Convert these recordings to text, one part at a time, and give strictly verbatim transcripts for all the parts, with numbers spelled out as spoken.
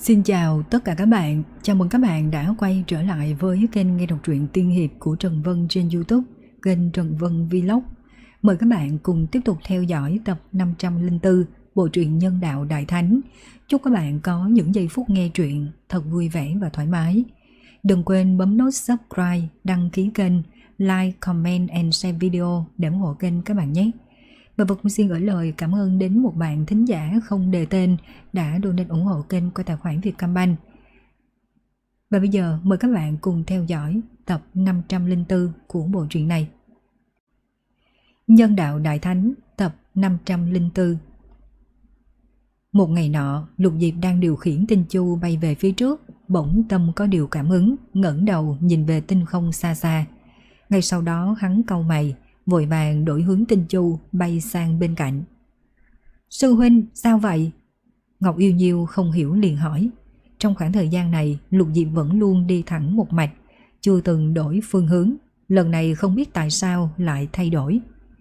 Xin chào tất cả các bạn, chào mừng các bạn đã quay trở lại với kênh nghe đọc truyện tiên hiệp của Trần Vân trên YouTube, kênh Trần Vân Vlog. Mời các bạn cùng tiếp tục theo dõi tập năm trăm lẻ bốn bộ truyện Nhân Đạo Đại Thánh. Chúc các bạn có những giây phút nghe truyện thật vui vẻ và thoải mái. Đừng quên bấm nút subscribe, đăng ký kênh, like, comment and share video để ủng hộ kênh các bạn nhé. Và Vật cũng xin gửi lời cảm ơn đến một bạn thính giả không đề tên đã donate ủng hộ kênh qua tài khoản Vietcombank. Và bây giờ mời các bạn cùng theo dõi tập năm trăm lẻ bốn của bộ truyện này. Nhân Đạo Đại Thánh tập năm trăm lẻ bốn. Một ngày nọ, Lục Diệp đang điều khiển tinh chu bay về phía trước, bỗng tâm có điều cảm ứng, ngẩng đầu nhìn về tinh không xa xa. Ngay sau đó hắn cau mày, vội vàng đổi hướng tinh chu bay sang bên cạnh. Sư huynh, sao vậy? Ngọc Yêu Nhiêu không hiểu liền hỏi. Trong khoảng thời gian này, Lục Diệp vẫn luôn đi thẳng một mạch, chưa từng đổi phương hướng. Lần này không biết tại sao lại thay đổi.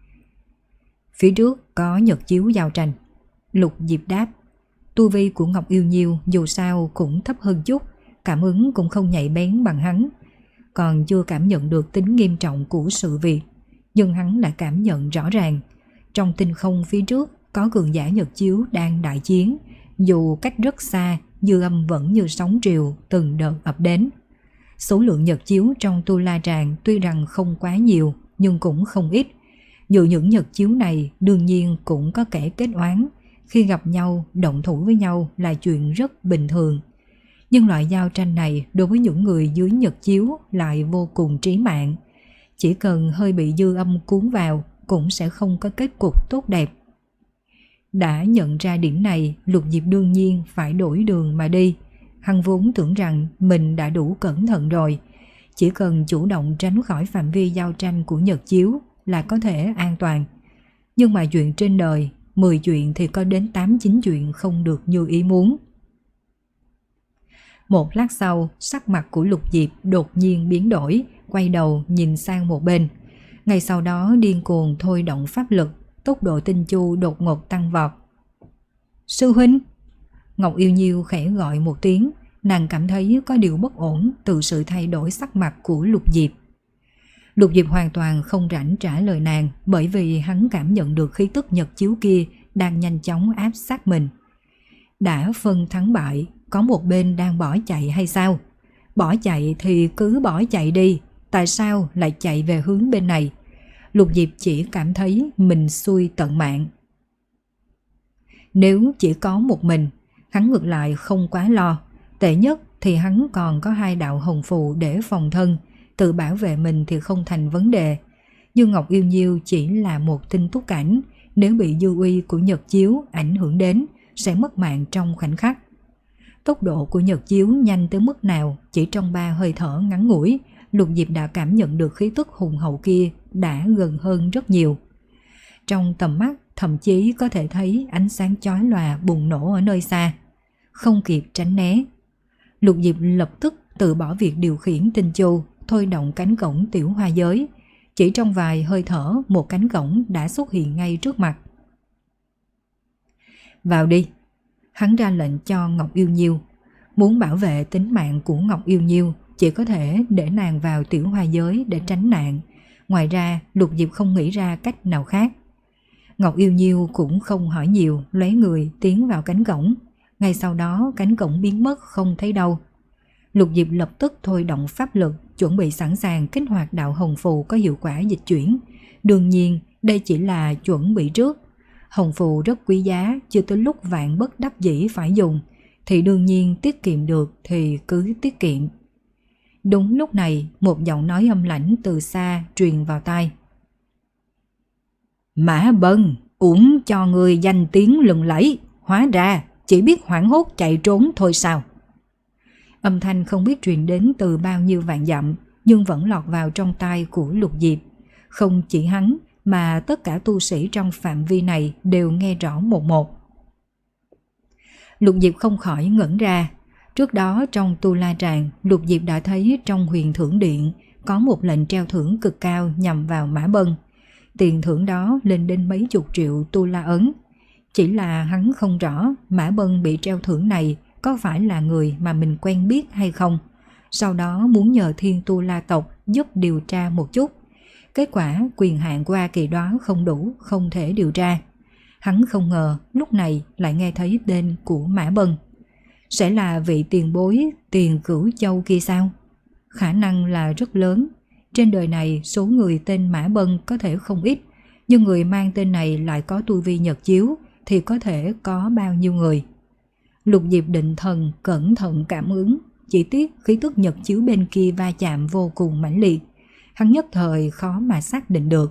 Phía trước có nhật chiếu giao tranh. Lục Diệp đáp. Tu vi của Ngọc Yêu Nhiêu dù sao cũng thấp hơn chút, cảm ứng cũng không nhạy bén bằng hắn, còn chưa cảm nhận được tính nghiêm trọng của sự việc. Nhưng hắn đã cảm nhận rõ ràng, trong tinh không phía trước có cường giả nhật chiếu đang đại chiến, dù cách rất xa, dư âm vẫn như sóng triều từng đợt ập đến. Số lượng nhật chiếu trong Tu La Tràng tuy rằng không quá nhiều, nhưng cũng không ít. Dù những nhật chiếu này đương nhiên cũng có kẻ kết oán, khi gặp nhau, động thủ với nhau là chuyện rất bình thường. Nhưng loại giao tranh này đối với những người dưới nhật chiếu lại vô cùng trí mạng. Chỉ cần hơi bị dư âm cuốn vào cũng sẽ không có kết cục tốt đẹp. Đã nhận ra điểm này, Lục Diệp đương nhiên phải đổi đường mà đi. Hắn vốn tưởng rằng mình đã đủ cẩn thận rồi, chỉ cần chủ động tránh khỏi phạm vi giao tranh của nhật chiếu là có thể an toàn. Nhưng mà chuyện trên đời, mười chuyện thì có đến tám chín chuyện không được như ý muốn. Một lát sau, sắc mặt của Lục Diệp đột nhiên biến đổi, quay đầu nhìn sang một bên. Ngay sau đó điên cuồng thôi động pháp lực, tốc độ tinh chu đột ngột tăng vọt. Sư huynh! Ngọc Yêu Nhiêu khẽ gọi một tiếng, nàng cảm thấy có điều bất ổn từ sự thay đổi sắc mặt của Lục Diệp. Lục Diệp hoàn toàn không rảnh trả lời nàng, bởi vì hắn cảm nhận được khí tức nhật chiếu kia đang nhanh chóng áp sát mình. Đã phân thắng bại, có một bên đang bỏ chạy hay sao? Bỏ chạy thì cứ bỏ chạy đi, tại sao lại chạy về hướng bên này? Lục Diệp chỉ cảm thấy mình xui tận mạng. Nếu chỉ có một mình, hắn ngược lại không quá lo. Tệ nhất thì hắn còn có hai đạo hồng phù để phòng thân, tự bảo vệ mình thì không thành vấn đề. Nhưng Ngọc Yêu Nhiêu chỉ là một tinh túc cảnh, nếu bị dư uy của nhật chiếu ảnh hưởng đến, sẽ mất mạng trong khoảnh khắc. Tốc độ của nhật chiếu nhanh tới mức nào, chỉ trong ba hơi thở ngắn ngủi, Lục Diệp đã cảm nhận được khí tức hùng hậu kia đã gần hơn rất nhiều. Trong tầm mắt thậm chí có thể thấy ánh sáng chói lòa bùng nổ ở nơi xa. Không kịp tránh né, Lục Diệp lập tức từ bỏ việc điều khiển tinh chu, thôi động cánh cổng tiểu hoa giới. Chỉ trong vài hơi thở, một cánh cổng đã xuất hiện ngay trước mặt. Vào đi! Hắn ra lệnh cho Ngọc Yêu Nhiêu. Muốn bảo vệ tính mạng của Ngọc Yêu Nhiêu, chỉ có thể để nàng vào tiểu hoa giới để tránh nạn. Ngoài ra, Lục Diệp không nghĩ ra cách nào khác. Ngọc Yêu Nhiêu cũng không hỏi nhiều, lóe người tiến vào cánh cổng. Ngay sau đó cánh cổng biến mất không thấy đâu. Lục Diệp lập tức thôi động pháp lực, chuẩn bị sẵn sàng kích hoạt đạo hồng phù có hiệu quả dịch chuyển. Đương nhiên, đây chỉ là chuẩn bị trước. Hồng phù rất quý giá, chưa tới lúc vạn bất đắc dĩ phải dùng, thì đương nhiên tiết kiệm được thì cứ tiết kiệm. Đúng lúc này, một giọng nói âm lãnh từ xa truyền vào tai. Mã Bân, uổng cho người danh tiếng lừng lẫy, hóa ra chỉ biết hoảng hốt chạy trốn thôi sao? Âm thanh không biết truyền đến từ bao nhiêu vạn dặm, nhưng vẫn lọt vào trong tai của Lục Diệp. Không chỉ hắn, mà tất cả tu sĩ trong phạm vi này đều nghe rõ một một. Lục Diệp không khỏi ngẩn ra. Trước đó trong Tu La Tràng, Lục Diệp đã thấy trong Huyền Thưởng Điện có một lệnh treo thưởng cực cao nhằm vào Mã Bân. Tiền thưởng đó lên đến mấy chục triệu Tu La Ấn. Chỉ là hắn không rõ Mã Bân bị treo thưởng này có phải là người mà mình quen biết hay không. Sau đó muốn nhờ Thiên Tu La tộc giúp điều tra một chút. Kết quả quyền hạn của A Kỳ đó không đủ, không thể điều tra. Hắn không ngờ lúc này lại nghe thấy tên của Mã Bân. Sẽ là vị tiền bối Tiền Cửu Châu kia sao? Khả năng là rất lớn. Trên đời này số người tên Mã Bân có thể không ít, nhưng người mang tên này lại có tu vi nhật chiếu thì có thể có bao nhiêu người. Lục Diệp định thần cẩn thận cảm ứng, chỉ tiếc khí tức nhật chiếu bên kia va chạm vô cùng mãnh liệt. Hắn nhất thời khó mà xác định được.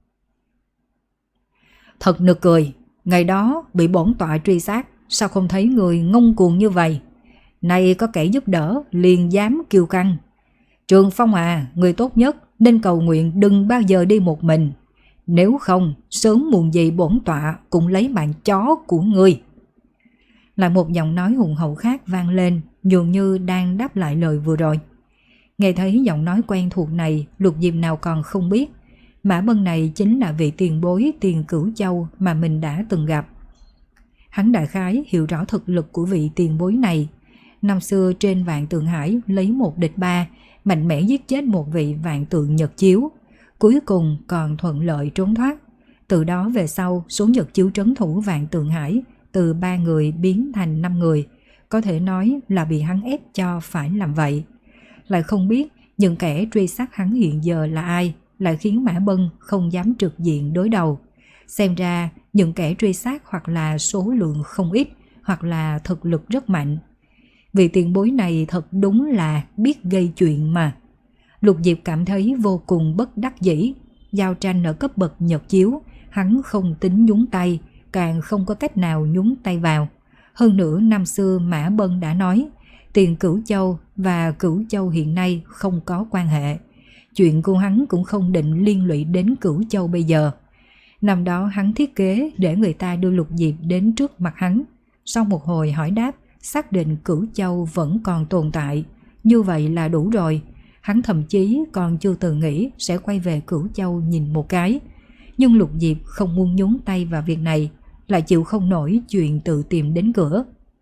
Thật nực cười, ngày đó bị bổn tọa truy sát, sao không thấy người ngông cuồng như vậy? Nay có kẻ giúp đỡ, liền dám kiêu căng. Trường Phong à, người tốt nhất nên cầu nguyện đừng bao giờ đi một mình. Nếu không, sớm muộn gì bổn tọa cũng lấy mạng chó của ngươi. Lại một giọng nói hùng hậu khác vang lên, dường như đang đáp lại lời vừa rồi. Nghe thấy giọng nói quen thuộc này, Lục Diệp nào còn không biết. Mã Bân này chính là vị tiền bối Tiền Cửu Châu mà mình đã từng gặp. Hắn đại khái hiểu rõ thực lực của vị tiền bối này. Năm xưa trên Vạn Tượng Hải lấy một địch ba, mạnh mẽ giết chết một vị Vạn Tượng Nhật Chiếu, cuối cùng còn thuận lợi trốn thoát. Từ đó về sau, số Nhật Chiếu trấn thủ Vạn Tượng Hải từ ba người biến thành năm người, có thể nói là bị hắn ép cho phải làm vậy. Lại không biết những kẻ truy sát hắn hiện giờ là ai, lại khiến Mã Bân không dám trực diện đối đầu. Xem ra những kẻ truy sát hoặc là số lượng không ít, hoặc là thực lực rất mạnh. Vị tiền bối này thật đúng là biết gây chuyện mà. Lục Diệp cảm thấy vô cùng bất đắc dĩ. Giao tranh ở cấp bậc nhật chiếu, hắn không tính nhúng tay, càng không có cách nào nhúng tay vào. Hơn nữa năm xưa Mã Bân đã nói, Tiền Cửu Châu và Cửu Châu hiện nay không có quan hệ. Chuyện của hắn cũng không định liên lụy đến Cửu Châu bây giờ. Năm đó hắn thiết kế để người ta đưa Lục Diệp đến trước mặt hắn. Sau một hồi hỏi đáp, xác định Cửu Châu vẫn còn tồn tại. Như vậy là đủ rồi. Hắn thậm chí còn chưa từng nghĩ sẽ quay về Cửu Châu nhìn một cái. Nhưng Lục Diệp không muốn nhúng tay vào việc này, lại chịu không nổi chuyện tự tìm đến cửa.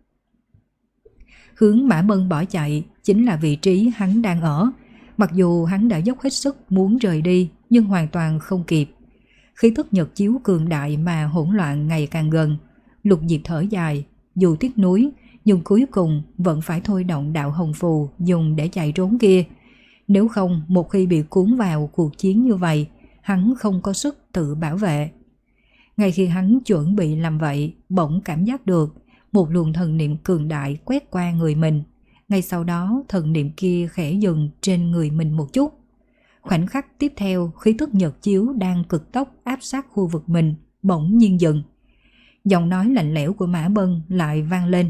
Hướng Mã Bân bỏ chạy chính là vị trí hắn đang ở. Mặc dù hắn đã dốc hết sức muốn rời đi, nhưng hoàn toàn không kịp. Khí tức nhật chiếu cường đại mà hỗn loạn ngày càng gần. Lục Diệp thở dài, dù tiếc nuối, nhưng cuối cùng vẫn phải thôi động đạo hồng phù dùng để chạy trốn kia. Nếu không, một khi bị cuốn vào cuộc chiến như vậy, hắn không có sức tự bảo vệ. Ngay khi hắn chuẩn bị làm vậy, bỗng cảm giác được một luồng thần niệm cường đại quét qua người mình. Ngay sau đó, thần niệm kia khẽ dừng trên người mình một chút. Khoảnh khắc tiếp theo, khí tức nhật chiếu đang cực tốc áp sát khu vực mình, bỗng nhiên dừng. Giọng nói lạnh lẽo của Mã Bân lại vang lên.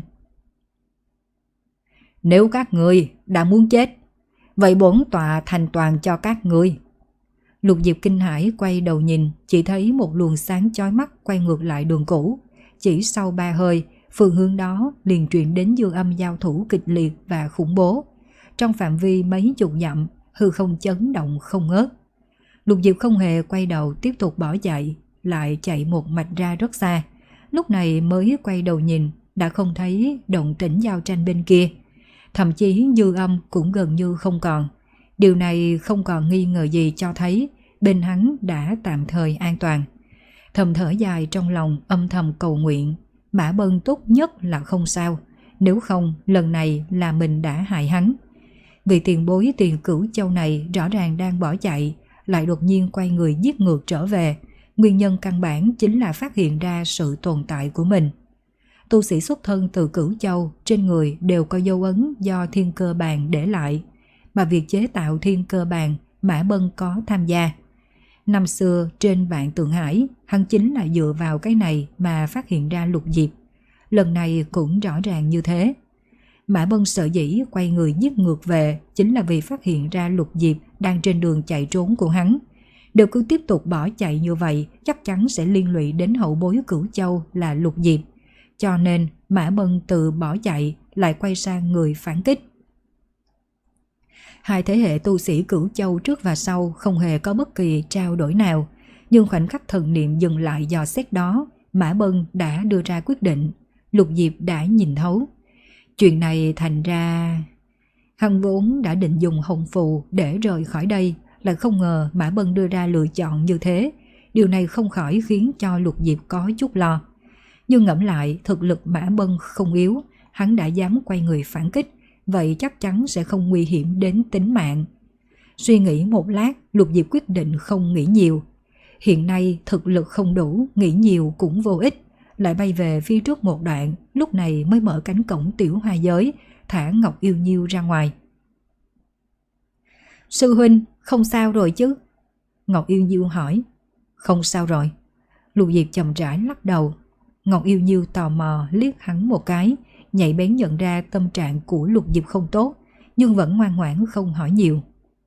Nếu các ngươi đã muốn chết, vậy bổn tọa thành toàn cho các ngươi. Lục Diệp kinh hãi quay đầu nhìn, chỉ thấy một luồng sáng chói mắt quay ngược lại đường cũ. Chỉ sau ba hơi, phương hướng đó liền truyền đến dư âm giao thủ kịch liệt và khủng bố. Trong phạm vi mấy chục dặm, hư không chấn động không ngớt. Lục Diệp không hề quay đầu tiếp tục bỏ chạy, lại chạy một mạch ra rất xa. Lúc này mới quay đầu nhìn, đã không thấy động tĩnh giao tranh bên kia. Thậm chí dư âm cũng gần như không còn. Điều này không còn nghi ngờ gì cho thấy bên hắn đã tạm thời an toàn. Thầm thở dài trong lòng, âm thầm cầu nguyện Mã Bân tốt nhất là không sao, nếu không lần này là mình đã hại hắn. Vì tiền bối Tiền Cửu Châu này rõ ràng đang bỏ chạy, lại đột nhiên quay người giết ngược trở về. Nguyên nhân căn bản chính là phát hiện ra sự tồn tại của mình. Tu sĩ xuất thân từ Cửu Châu trên người đều có dấu ấn do thiên cơ bàn để lại, mà việc chế tạo thiên cơ bàn Mã Bân có tham gia. Năm xưa trên Vạn Tượng Hải, hắn chính là dựa vào cái này mà phát hiện ra Lục Diệp. Lần này cũng rõ ràng như thế. Mã Bân sợ dĩ quay người giết ngược về chính là vì phát hiện ra Lục Diệp đang trên đường chạy trốn của hắn. Đều cứ tiếp tục bỏ chạy như vậy, chắc chắn sẽ liên lụy đến hậu bối Cửu Châu là Lục Diệp. Cho nên Mã Bân từ bỏ chạy lại quay sang người phản kích. Hai thế hệ tu sĩ Cửu Châu trước và sau không hề có bất kỳ trao đổi nào, nhưng khoảnh khắc thần niệm dừng lại dò xét đó, Mã Bân đã đưa ra quyết định. Lục Diệp đã nhìn thấu. Chuyện này thành ra... Hắn vốn đã định dùng hồng phù để rời khỏi đây, lại không ngờ Mã Bân đưa ra lựa chọn như thế. Điều này không khỏi khiến cho Lục Diệp có chút lo. Nhưng ngẫm lại, thực lực Mã Bân không yếu, hắn đã dám quay người phản kích, vậy chắc chắn sẽ không nguy hiểm đến tính mạng. Suy nghĩ một lát, Lục Diệp quyết định không nghĩ nhiều. Hiện nay thực lực không đủ, nghĩ nhiều cũng vô ích. Lại bay về phía trước một đoạn, lúc này mới mở cánh cổng tiểu hoa giới, thả Ngọc Yêu Nhiêu ra ngoài. Sư huynh, không sao rồi chứ? Ngọc Yêu Nhiêu hỏi. Không sao rồi. Lục Diệp chậm rãi lắc đầu. Ngọc Yêu Nhiêu tò mò liếc hắn một cái, nhạy bén nhận ra tâm trạng của Lục Diệp không tốt, nhưng vẫn ngoan ngoãn không hỏi nhiều.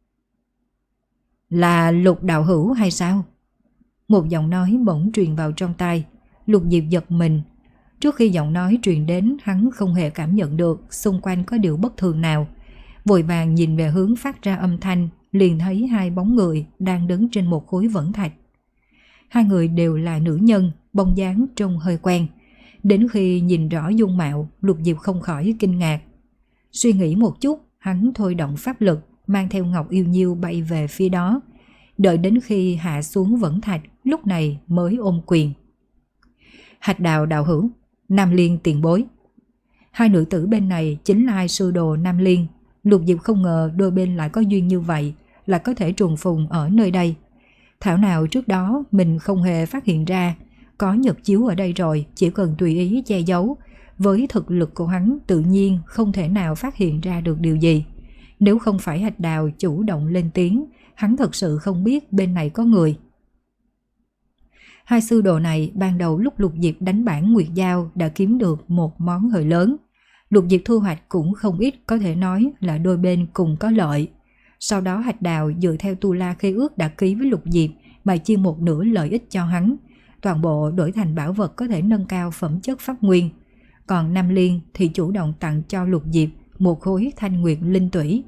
Là Lục đạo hữu hay sao? Một giọng nói bỗng truyền vào trong tai. Lục Diệp giật mình. Trước khi giọng nói truyền đến, hắn không hề cảm nhận được xung quanh có điều bất thường nào. Vội vàng nhìn về hướng phát ra âm thanh, liền thấy hai bóng người đang đứng trên một khối vẫn thạch. Hai người đều là nữ nhân, bóng dáng trông hơi quen. Đến khi nhìn rõ dung mạo, Lục Diệp không khỏi kinh ngạc. Suy nghĩ một chút, hắn thôi động pháp lực, mang theo Ngọc Yêu Nhiêu bay về phía đó. Đợi đến khi hạ xuống vẫn thạch, lúc này mới ôm quyền. Hạch Đào đạo hữu, Nam Liên tiền bối. Hai nữ tử bên này chính là hai sư đồ Nam Liên. Lục Diệp không ngờ đôi bên lại có duyên như vậy, là có thể trùng phùng ở nơi đây. Thảo nào trước đó mình không hề phát hiện ra, có nhật chiếu ở đây rồi, chỉ cần tùy ý che giấu. Với thực lực của hắn tự nhiên không thể nào phát hiện ra được điều gì. Nếu không phải Hạch Đào chủ động lên tiếng, hắn thật sự không biết bên này có người. Hai sư đồ này ban đầu lúc Lục Diệp đánh bản Nguyệt Giao đã kiếm được một món hời lớn. Lục Diệp thu hoạch cũng không ít, có thể nói là đôi bên cùng có lợi. Sau đó Hạch Đào dựa theo Tu La khế ước đã ký với Lục Diệp mà chia một nửa lợi ích cho hắn. Toàn bộ đổi thành bảo vật có thể nâng cao phẩm chất pháp nguyên. Còn Nam Liên thì chủ động tặng cho Lục Diệp một khối thanh nguyệt linh tủy.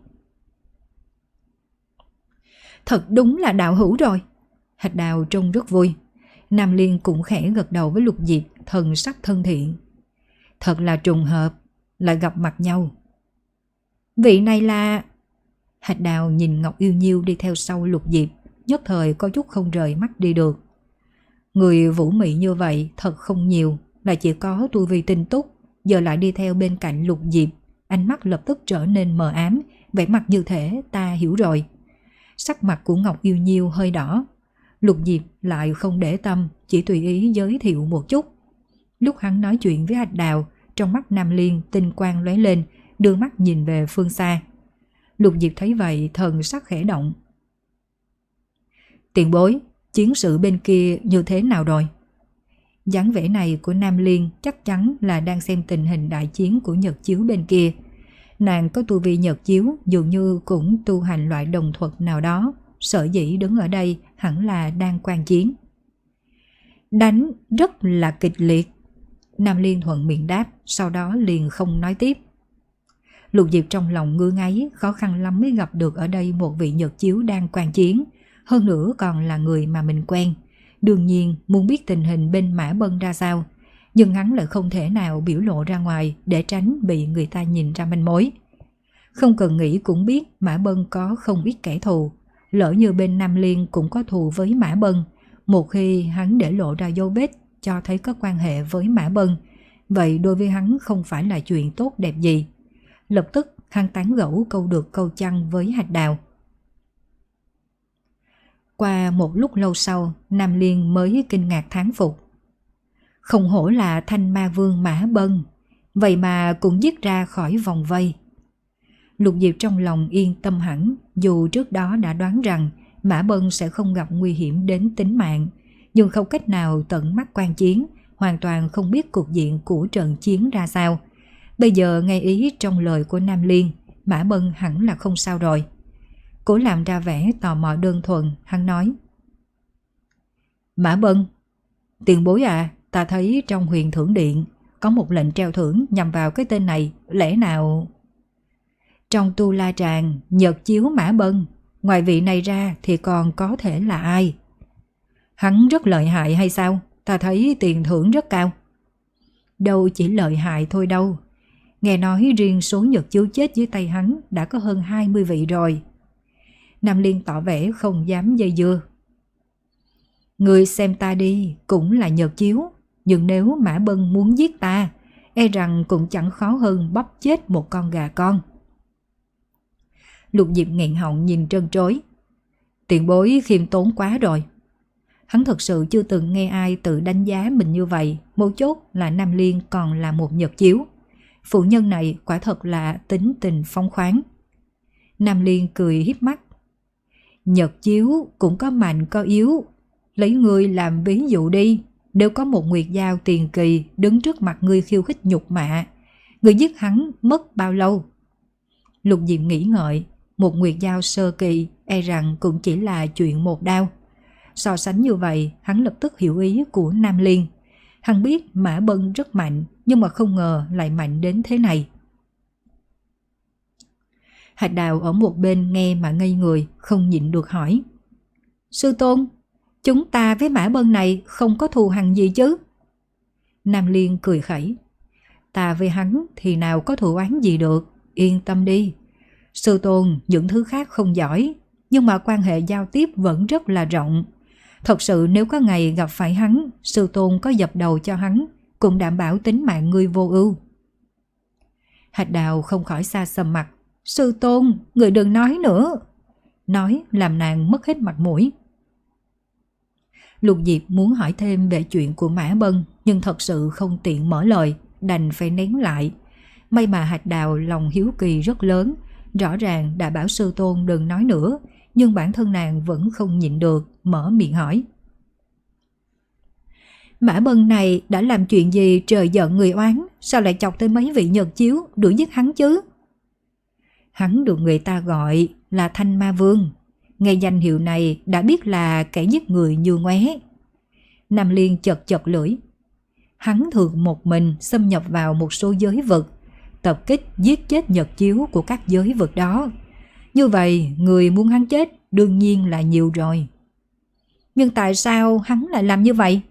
Thật đúng là đạo hữu rồi. Hạch Đào trông rất vui. Nam Liên cũng khẽ gật đầu với Lục Diệp, thần sắc thân thiện. Thật là trùng hợp, lại gặp mặt nhau. Vị này là... Hạch Đào nhìn Ngọc Yêu Nhiêu đi theo sau Lục Diệp, nhất thời có chút không rời mắt đi được. Người vũ mị như vậy thật không nhiều, là chỉ có tu vi tinh túc, giờ lại đi theo bên cạnh Lục Diệp, ánh mắt lập tức trở nên mờ ám, vẻ mặt như thể ta hiểu rồi. Sắc mặt của Ngọc Yêu Nhiêu hơi đỏ. Lục Diệp lại không để tâm, chỉ tùy ý giới thiệu một chút. Lúc hắn nói chuyện với Hạch Đào, trong mắt Nam Liên tinh quang lóe lên, đưa mắt nhìn về phương xa. Lục Diệp thấy vậy thần sắc khẽ động. Tiền bối, chiến sự bên kia như thế nào rồi? Dáng vẻ này của Nam Liên chắc chắn là đang xem tình hình đại chiến của Nhật Chiếu bên kia. Nàng có tu vi Nhật Chiếu dường như cũng tu hành loại đồng thuật nào đó, sở dĩ đứng ở đây hẳn là đang quan chiến. Đánh rất là kịch liệt. Nam Liên thuận miệng đáp, sau đó liền không nói tiếp. Lục Diệp trong lòng ngứa ngáy, khó khăn lắm mới gặp được ở đây một vị Nhật Chiếu đang quan chiến, hơn nữa còn là người mà mình quen. Đương nhiên muốn biết tình hình bên Mã Bân ra sao, nhưng hắn lại không thể nào biểu lộ ra ngoài để tránh bị người ta nhìn ra manh mối. Không cần nghĩ cũng biết Mã Bân có không ít kẻ thù, lỡ như bên Nam Liên cũng có thù với Mã Bân. Một khi hắn để lộ ra dấu vết cho thấy có quan hệ với Mã Bân, vậy đối với hắn không phải là chuyện tốt đẹp gì. Lập tức hắn tán gẫu câu được câu chăng với Hạch Đào. Qua một lúc lâu sau, Nam Liên mới kinh ngạc thán phục. Không hổ là Thanh Ma Vương Mã Bân, vậy mà cũng giết ra khỏi vòng vây. Lục Diệp trong lòng yên tâm hẳn, dù trước đó đã đoán rằng Mã Bân sẽ không gặp nguy hiểm đến tính mạng, nhưng không cách nào tận mắt quan chiến, hoàn toàn không biết cục diện của trận chiến ra sao. Bây giờ nghe ý trong lời của Nam Liên, Mã Bân hẳn là không sao rồi. Cố làm ra vẻ tò mò đơn thuần, hắn nói. Mã Bân, tiền bối à, ta thấy trong Huyền Thưởng Điện có một lệnh treo thưởng nhằm vào cái tên này, lẽ nào... Trong Tu La Tràng, Nhật Chiếu Mã Bân, ngoài vị này ra thì còn có thể là ai? Hắn rất lợi hại hay sao? Ta thấy tiền thưởng rất cao. Đâu chỉ lợi hại thôi đâu. Nghe nói riêng số nhật chiếu chết dưới tay hắn đã có hơn hai mươi vị rồi. Nam Liên tỏ vẻ không dám dây dưa. Ngươi xem ta đi, cũng là nhật chiếu, nhưng nếu Mã Bân muốn giết ta, e rằng cũng chẳng khó hơn bóp chết một con gà con. Lục Diệp nghẹn họng nhìn trân trối. Tiền bối khiêm tốn quá rồi. Hắn thật sự chưa từng nghe ai tự đánh giá mình như vậy, mấu chốt là Nam Liên còn là một nhật chiếu. Phụ nhân này quả thật là tính tình phóng khoáng. Nam Liên cười híp mắt. Nhật chiếu cũng có mạnh có yếu. Lấy ngươi làm ví dụ đi. Nếu có một nguyệt dao tiền kỳ đứng trước mặt ngươi khiêu khích nhục mạ, ngươi giết hắn mất bao lâu? Lục Diệp nghĩ ngợi. Một nguyệt dao sơ kỳ e rằng cũng chỉ là chuyện một đao. So sánh như vậy, hắn lập tức hiểu ý của Nam Liên. Hắn biết Mã Bân rất mạnh, nhưng mà không ngờ lại mạnh đến thế này. Hạch Đào ở một bên nghe mà ngây người, không nhịn được hỏi. Sư tôn, chúng ta với Mã Bân này không có thù hằn gì chứ? Nam Liên cười khẩy. Ta với hắn thì nào có thù oán gì được, yên tâm đi. Sư tôn những thứ khác không giỏi, nhưng mà quan hệ giao tiếp vẫn rất là rộng. Thật sự nếu có ngày gặp phải hắn, sư tôn có dập đầu cho hắn, cũng đảm bảo tính mạng ngươi vô ưu. Hạch Đào không khỏi xa sầm mặt. Sư tôn, người đừng nói nữa. Nói làm nàng mất hết mặt mũi. Lục Diệp muốn hỏi thêm về chuyện của Mã Bân, nhưng thật sự không tiện mở lời, đành phải nén lại. May mà Hạch Đào lòng hiếu kỳ rất lớn, rõ ràng đã bảo sư tôn đừng nói nữa, nhưng bản thân nàng vẫn không nhịn được, mở miệng hỏi. Mã Bân này đã làm chuyện gì trời giận người oán, sao lại chọc tới mấy vị nhật chiếu đuổi giết hắn chứ? Hắn được người ta gọi là Thanh Ma Vương, nghe danh hiệu này đã biết là kẻ giết người như ngoé. Nam Liên chật chật lưỡi. Hắn thường một mình xâm nhập vào một số giới vực, tập kích giết chết nhật chiếu của các giới vực đó. Như vậy người muốn hắn chết đương nhiên là nhiều rồi. Nhưng tại sao hắn lại làm như vậy?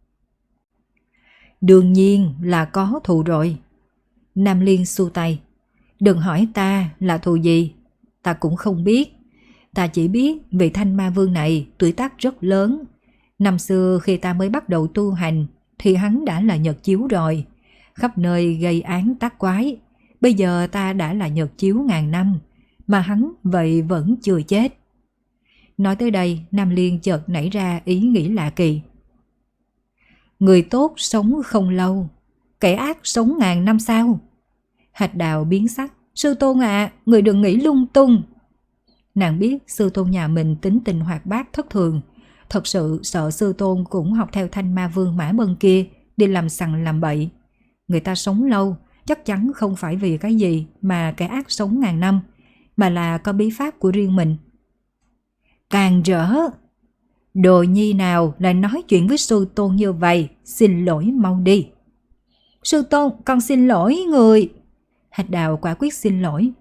Đương nhiên là có thù rồi. Nam Liên xua tay. Đừng hỏi ta là thù gì, ta cũng không biết. Ta chỉ biết vị Thanh Ma Vương này tuổi tác rất lớn. Năm xưa khi ta mới bắt đầu tu hành thì hắn đã là nhật chiếu rồi, khắp nơi gây án tác quái. Bây giờ ta đã là nhật chiếu ngàn năm, mà hắn vậy vẫn chưa chết. Nói tới đây, Nam Liên chợt nảy ra ý nghĩ lạ kỳ. Người tốt sống không lâu, kẻ ác sống ngàn năm sao? Hạch Đào biến sắc. Sư tôn ạ, à, người đừng nghĩ lung tung. Nàng biết sư tôn nhà mình tính tình hoạt bát thất thường, thật sự sợ sư tôn cũng học theo Thanh Ma Vương Mã Bân kia đi làm sằng làm bậy. Người ta sống lâu chắc chắn không phải vì cái gì mà kẻ ác sống ngàn năm, mà là có bí pháp của riêng mình. Càng rỡ. Đồ nhi nào lại nói chuyện với sư tôn như vậy, xin lỗi mau đi. Sư tôn, con xin lỗi người. Hạch Đào quả quyết xin lỗi.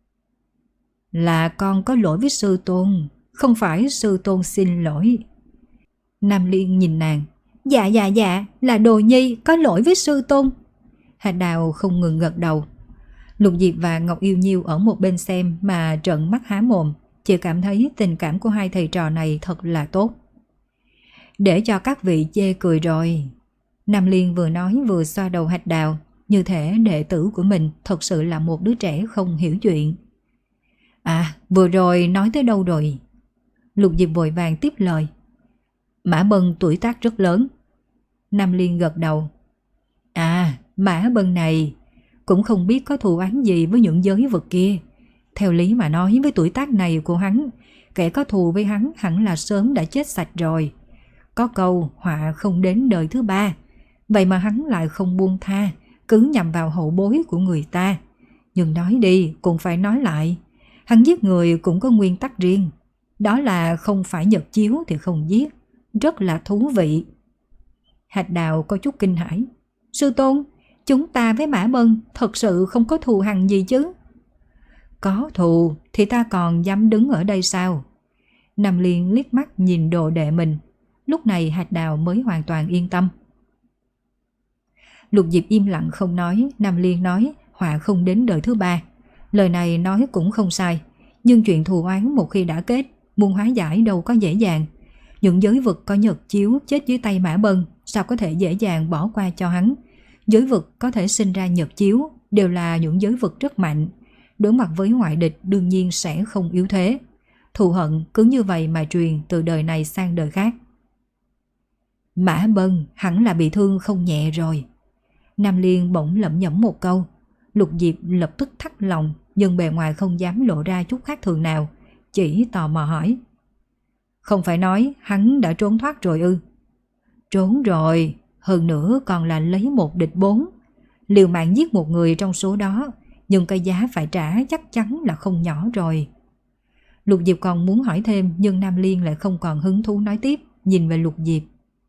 Là con có lỗi với sư tôn, không phải sư tôn xin lỗi. Nam Liên nhìn nàng. Dạ dạ dạ, là đồ nhi có lỗi với sư tôn. Hạch Đào không ngừng gật đầu. Lục Diệp và Ngọc Yêu Nhiêu ở một bên xem mà trợn mắt há mồm, chỉ cảm thấy tình cảm của hai thầy trò này thật là tốt. Để cho các vị chê cười rồi. Nam Liên vừa nói vừa xoa đầu Hạch Đào, như thể đệ tử của mình thật sự là một đứa trẻ không hiểu chuyện. À, vừa rồi nói tới đâu rồi? Lục Diệp vội vàng tiếp lời. Mã Bân tuổi tác rất lớn. Nam Liên gật đầu. À, Mã Bân này cũng không biết có thù oán gì với những giới vực kia. Theo lý mà nói, với tuổi tác này của hắn, kẻ có thù với hắn hẳn là sớm đã chết sạch rồi. Có câu họa không đến đời thứ ba, vậy mà hắn lại không buông tha, cứ nhằm vào hậu bối của người ta. Nhưng nói đi cũng phải nói lại, hắn giết người cũng có nguyên tắc riêng, đó là không phải nhật chiếu thì không giết. Rất là thú vị. Hạch Đào có chút kinh hãi. Sư tôn, chúng ta với Mã Bân thật sự không có thù hằn gì chứ? Có thù thì ta còn dám đứng ở đây sao? Nam Liên liếc mắt nhìn đồ đệ mình. Lúc này Hạch Đào mới hoàn toàn yên tâm. Lục Diệp im lặng không nói. Nam Liên nói, họa không đến đời thứ ba. Lời này nói cũng không sai, nhưng chuyện thù oán một khi đã kết, muốn hóa giải đâu có dễ dàng. Những giới vực có nhật chiếu chết dưới tay Mã Bân sao có thể dễ dàng bỏ qua cho hắn. Giới vực có thể sinh ra nhật chiếu đều là những giới vực rất mạnh, đối mặt với ngoại địch đương nhiên sẽ không yếu thế. Thù hận cứ như vậy mà truyền từ đời này sang đời khác. Mã Bân hẳn là bị thương không nhẹ rồi. Nam Liên bỗng lẩm nhẩm một câu. Lục Diệp lập tức thắt lòng, nhưng bề ngoài không dám lộ ra chút khác thường nào, chỉ tò mò hỏi. Không phải nói hắn đã trốn thoát rồi ư? Trốn rồi, hơn nữa còn là lấy một địch bốn. Liều mạng giết một người trong số đó, nhưng cái giá phải trả chắc chắn là không nhỏ rồi. Lục Diệp còn muốn hỏi thêm, nhưng Nam Liên lại không còn hứng thú nói tiếp, nhìn về Lục Diệp.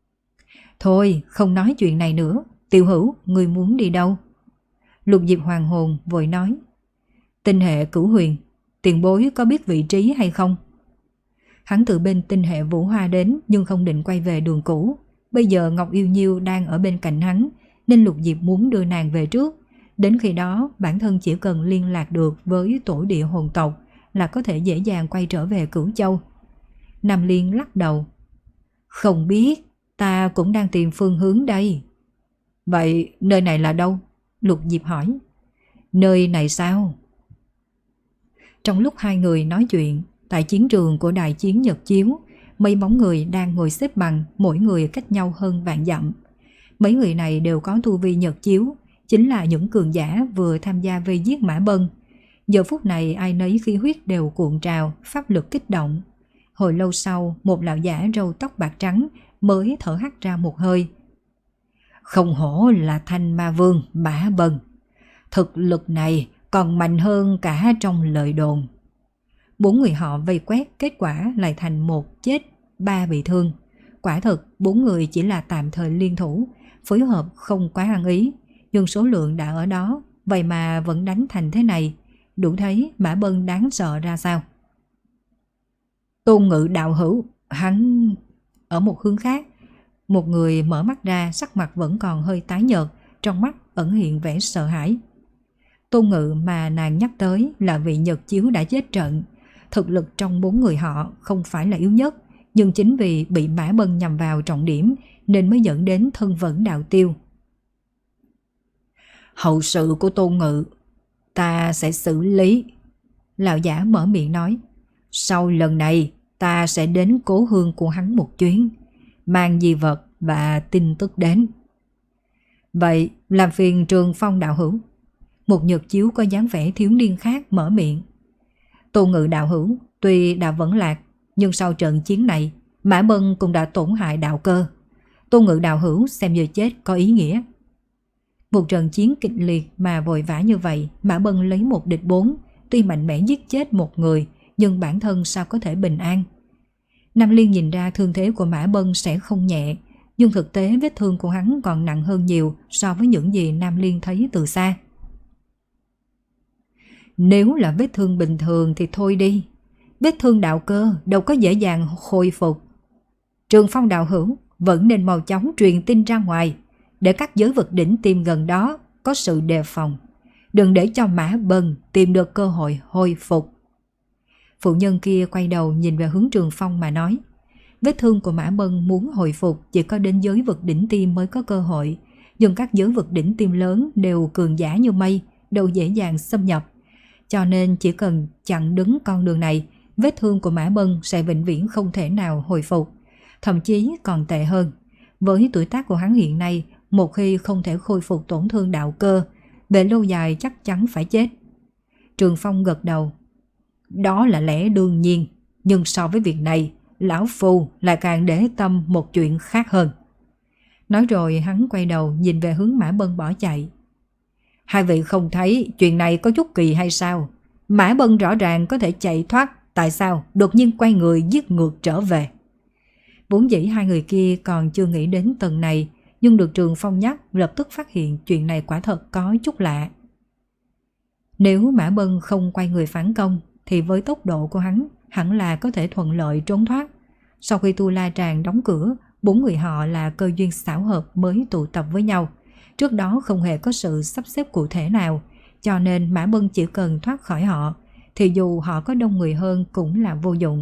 Thôi, không nói chuyện này nữa. Tiểu Hữu, người muốn đi đâu? Lục Diệp hoàng hồn vội nói. Tinh hệ Cửu Huyền, tiền bối có biết vị trí hay không? Hắn từ bên tinh hệ Vũ Hoa đến, nhưng không định quay về đường cũ. Bây giờ Ngọc Yêu Nhiêu đang ở bên cạnh hắn, nên Lục Diệp muốn đưa nàng về trước. Đến khi đó, bản thân chỉ cần liên lạc được với tổ địa hồn tộc là có thể dễ dàng quay trở về Cửu Châu. Nam Liên lắc đầu. Không biết, ta cũng đang tìm phương hướng đây. Vậy nơi này là đâu? Lục Diệp hỏi. Nơi này sao? Trong lúc hai người nói chuyện, tại chiến trường của đại chiến Nhật Chiếu, mấy bóng người đang ngồi xếp bằng, mỗi người cách nhau hơn vạn dặm. Mấy người này đều có tu vi Nhật Chiếu, chính là những cường giả vừa tham gia vây giết Mã Bân. Giờ phút này ai nấy khí huyết đều cuộn trào, pháp lực kích động. Hồi lâu sau, một lão giả râu tóc bạc trắng mới thở hắt ra một hơi. Không hổ là Thanh Ma Vương Mã Bân, thực lực này còn mạnh hơn cả trong lời đồn. Bốn người họ vây quét, kết quả lại thành một chết, ba bị thương. Quả thật, bốn người chỉ là tạm thời liên thủ, phối hợp không quá ăn ý, nhưng số lượng đã ở đó, vậy mà vẫn đánh thành thế này, đủ thấy Mã Bân đáng sợ ra sao. Tôn Ngự đạo hữu, hắn... Ở một hướng khác, một người mở mắt ra, sắc mặt vẫn còn hơi tái nhợt, trong mắt ẩn hiện vẻ sợ hãi. Tôn Ngự mà nàng nhắc tới là vị Nhật Chiếu đã chết trận. Thực lực trong bốn người họ không phải là yếu nhất, nhưng chính vì bị Mã Bân nhằm vào trọng điểm nên mới dẫn đến thân vẫn đạo tiêu. Hậu sự của Tôn Ngự ta sẽ xử lý. Lão giả mở miệng nói. Sau lần này ta sẽ đến cố hương của hắn một chuyến, mang di vật và tin tức đến. Vậy làm phiền Trường Phong đạo hữu. Một Nhật Chiếu có dáng vẻ thiếu niên khác mở miệng. Tôn Ngự đạo hữu tuy đã vẫn lạc, nhưng sau trận chiến này Mã Bân cũng đã tổn hại đạo cơ. Tôn Ngự đạo hữu xem như chết có ý nghĩa. Một trận chiến kịch liệt mà vội vã như vậy, Mã Bân lấy một địch bốn, tuy mạnh mẽ giết chết một người, nhưng bản thân sao có thể bình an. Nam Liên nhìn ra thương thế của Mã Bân sẽ không nhẹ, nhưng thực tế vết thương của hắn còn nặng hơn nhiều so với những gì Nam Liên thấy từ xa. Nếu là vết thương bình thường thì thôi đi, vết thương đạo cơ đâu có dễ dàng khôi phục. Trường Phong đạo hữu vẫn nên mau chóng truyền tin ra ngoài, để các giới vực đỉnh tiêm gần đó có sự đề phòng, đừng để cho Mã Bân tìm được cơ hội hồi phục. Phụ nhân kia quay đầu nhìn về hướng Trường Phong mà nói. Vết thương của Mã Bân muốn hồi phục chỉ có đến giới vực đỉnh tiêm mới có cơ hội, nhưng các giới vực đỉnh tiêm lớn đều cường giả như mây, đâu dễ dàng xâm nhập. Cho nên chỉ cần chặn đứng con đường này, vết thương của Mã Bân sẽ vĩnh viễn không thể nào hồi phục, thậm chí còn tệ hơn. Với tuổi tác của hắn hiện nay, một khi không thể khôi phục tổn thương đạo cơ, về lâu dài chắc chắn phải chết. Trường Phong gật đầu. Đó là lẽ đương nhiên, nhưng so với việc này, lão phu lại càng để tâm một chuyện khác hơn. Nói rồi hắn quay đầu nhìn về hướng Mã Bân bỏ chạy. Hai vị không thấy chuyện này có chút kỳ hay sao? Mã Bân rõ ràng có thể chạy thoát, tại sao đột nhiên quay người giết ngược trở về? Vốn dĩ hai người kia còn chưa nghĩ đến tầng này, nhưng được Trường Phong nhắc lập tức phát hiện chuyện này quả thật có chút lạ. Nếu Mã Bân không quay người phản công, thì với tốc độ của hắn hẳn là có thể thuận lợi trốn thoát. Sau khi Tu La Tràng đóng cửa, bốn người họ là cơ duyên xảo hợp mới tụ tập với nhau. Trước đó không hề có sự sắp xếp cụ thể nào, cho nên Mã Bân chỉ cần thoát khỏi họ, thì dù họ có đông người hơn cũng là vô dụng.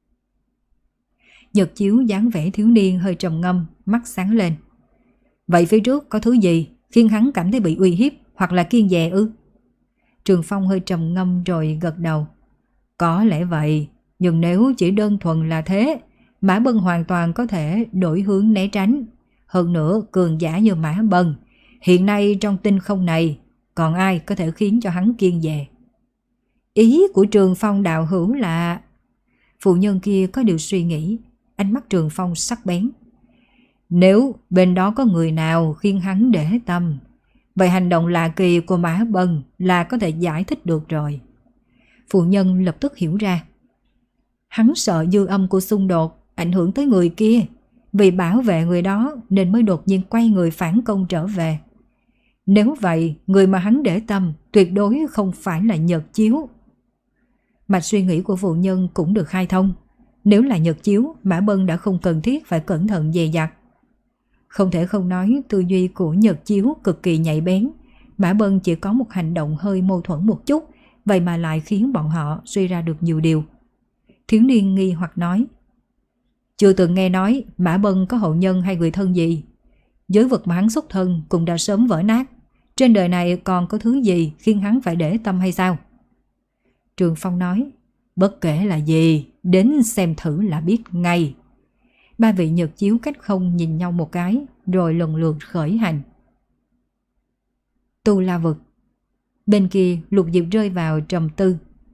Nhật Chiếu dáng vẻ thiếu niên hơi trầm ngâm, mắt sáng lên. Vậy phía trước có thứ gì khiến hắn cảm thấy bị uy hiếp hoặc là kiêng dè ư? Trường Phong hơi trầm ngâm rồi gật đầu. Có lẽ vậy, nhưng nếu chỉ đơn thuần là thế, Mã Bân hoàn toàn có thể đổi hướng né tránh. Hơn nữa, cường giả như Mã Bân, hiện nay trong tinh không này, còn ai có thể khiến cho hắn kiêng dè? Ý của Trường Phong đạo hữu là... Phụ nhân kia có điều suy nghĩ, ánh mắt Trường Phong sắc bén. Nếu bên đó có người nào khiến hắn để tâm, vậy hành động lạ kỳ của Mã Bân là có thể giải thích được rồi. Phụ nhân lập tức hiểu ra. Hắn sợ dư âm của xung đột ảnh hưởng tới người kia, vì bảo vệ người đó nên mới đột nhiên quay người phản công trở về. Nếu vậy, người mà hắn để tâm tuyệt đối không phải là Nhật Chiếu. Mạch suy nghĩ của phụ nhân cũng được khai thông. Nếu là Nhật Chiếu, Mã Bân đã không cần thiết phải cẩn thận dè dặt. Không thể không nói tư duy của Nhật Chiếu cực kỳ nhạy bén. Mã Bân chỉ có một hành động hơi mâu thuẫn một chút, vậy mà lại khiến bọn họ suy ra được nhiều điều. Thiếu niên nghi hoặc nói. Chưa từng nghe nói Mã Bân có hậu nhân hay người thân gì. Giới vực mà hắn xuất thân cũng đã sớm vỡ nát. Trên đời này còn có thứ gì khiến hắn phải để tâm hay sao? Trường Phong nói. Bất kể là gì, đến xem thử là biết ngay. Ba vị Nhật Chiếu cách không nhìn nhau một cái, rồi lần lượt khởi hành. Tu La Vực. Bên kia Lục Diệp rơi vào trầm tư.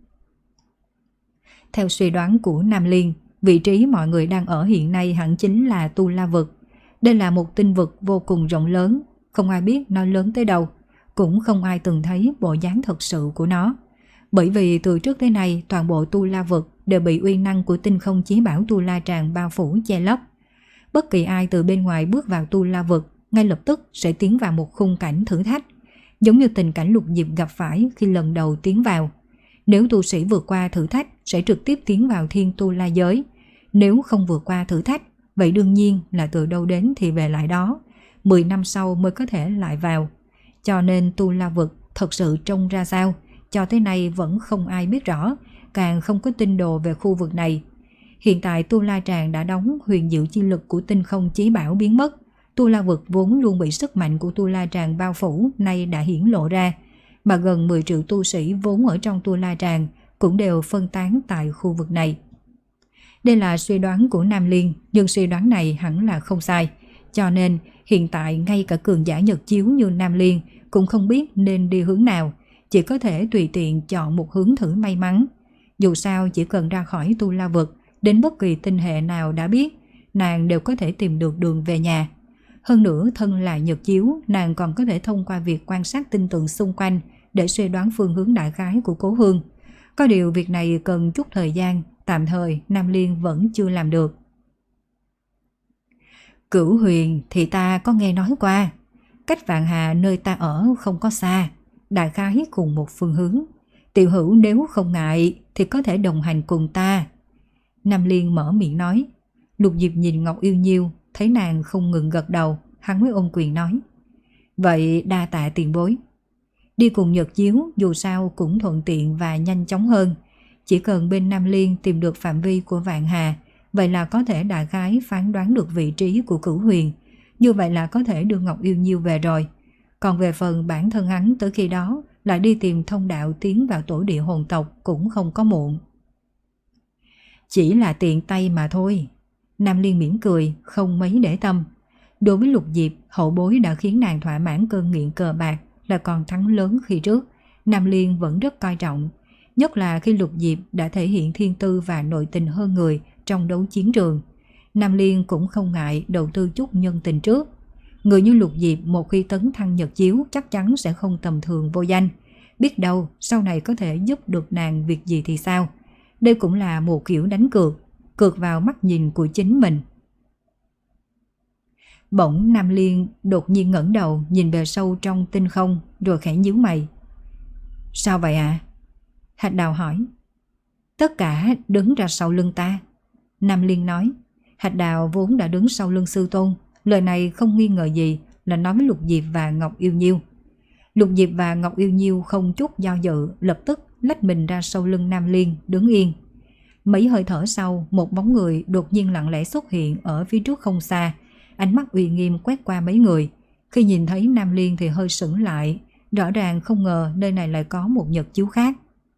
Theo suy đoán của Nam Liên, vị trí mọi người đang ở hiện nay hẳn chính là Tu La Vực. Đây là một tinh vực vô cùng rộng lớn, không ai biết nó lớn tới đâu, cũng không ai từng thấy bộ dáng thật sự của nó. Bởi vì từ trước tới nay toàn bộ Tu La Vực đều bị uy năng của tinh không chí bảo Tu La Tràng bao phủ che lấp. Bất kỳ ai từ bên ngoài bước vào Tu La Vực ngay lập tức sẽ tiến vào một khung cảnh thử thách, giống như tình cảnh Lục Diệp gặp phải khi lần đầu tiến vào. Nếu tu sĩ vượt qua thử thách sẽ trực tiếp tiến vào Thiên Tu La Giới. Nếu không vượt qua thử thách, vậy đương nhiên là từ đâu đến thì về lại đó. Mười năm sau mới có thể lại vào. Cho nên Tu La Vực thật sự trông ra sao, cho tới nay vẫn không ai biết rõ, càng không có tin đồ về khu vực này. Hiện tại Tu La Tràng đã đóng, huyền diệu chi lực của tinh không chí bảo biến mất. Tu La Vực vốn luôn bị sức mạnh của Tu La Tràng bao phủ nay đã hiển lộ ra, mà gần mười triệu tu sĩ vốn ở trong Tu La Tràng cũng đều phân tán tại khu vực này. Đây là suy đoán của Nam Liên, nhưng suy đoán này hẳn là không sai. Cho nên hiện tại ngay cả cường giả Nhật Chiếu như Nam Liên cũng không biết nên đi hướng nào, chỉ có thể tùy tiện chọn một hướng thử may mắn. Dù sao chỉ cần ra khỏi Tu La Vực, đến bất kỳ tinh hệ nào đã biết, nàng đều có thể tìm được đường về nhà. Hơn nữa thân là Nhật Chiếu, nàng còn có thể thông qua việc quan sát tinh tượng xung quanh để suy đoán phương hướng đại khái của cố hương. Có điều việc này cần chút thời gian, tạm thời Nam Liên vẫn chưa làm được. Cửu Huyền thì ta có nghe nói qua, cách Vạn Hà nơi ta ở không có xa, đại khái cùng một phương hướng. Tiểu hữu nếu không ngại thì có thể đồng hành cùng ta. Nam Liên mở miệng nói. Lục Diệp nhìn Ngọc Yêu Nhiêu, thấy nàng không ngừng gật đầu, hắn mới ôm quyền nói. Vậy đa tạ tiền bối. Đi cùng Nhật Chiếu dù sao cũng thuận tiện và nhanh chóng hơn. Chỉ cần bên Nam Liên tìm được phạm vi của Vạn Hà, vậy là có thể đại khái phán đoán được vị trí của Cửu Huyền. Như vậy là có thể đưa Ngọc Yêu Nhiêu về rồi. Còn về phần bản thân hắn tới khi đó lại đi tìm thông đạo tiến vào tổ địa hồn tộc cũng không có muộn. Chỉ là tiện tay mà thôi. Nam Liên mỉm cười, không mấy để tâm. Đối với Lục Diệp, hậu bối đã khiến nàng thỏa mãn cơn nghiện cờ bạc, là còn thắng lớn khi trước. Nam Liên vẫn rất coi trọng, nhất là khi Lục Diệp đã thể hiện thiên tư và nội tình hơn người trong đấu chiến trường. Nam Liên cũng không ngại đầu tư chút nhân tình trước. Người như Lục Diệp một khi tấn thăng Nhật Chiếu chắc chắn sẽ không tầm thường vô danh. Biết đâu sau này có thể giúp được nàng việc gì thì sao. Đây cũng là một kiểu đánh cược, cược vào mắt nhìn của chính mình. Bỗng Nam Liên đột nhiên ngẩng đầu nhìn về sâu trong tinh không, rồi khẽ nhíu mày. Sao vậy ạ? À? Hạch Đào hỏi. Tất cả đứng ra sau lưng ta. Nam Liên nói. Hạch Đào vốn đã đứng sau lưng sư tôn, lời này không nghi ngờ gì là nói với Lục Diệp và Ngọc Yêu Nhiêu. Lục Diệp và Ngọc Yêu Nhiêu không chút do dự, lập tức lách mình ra sau lưng Nam Liên, đứng yên. Mấy hơi thở sau, một bóng người đột nhiên lặng lẽ xuất hiện ở phía trước không xa, ánh mắt uy nghiêm quét qua mấy người. Khi nhìn thấy Nam Liên thì hơi sững lại, rõ ràng không ngờ nơi này lại có một nhật chiếu khác.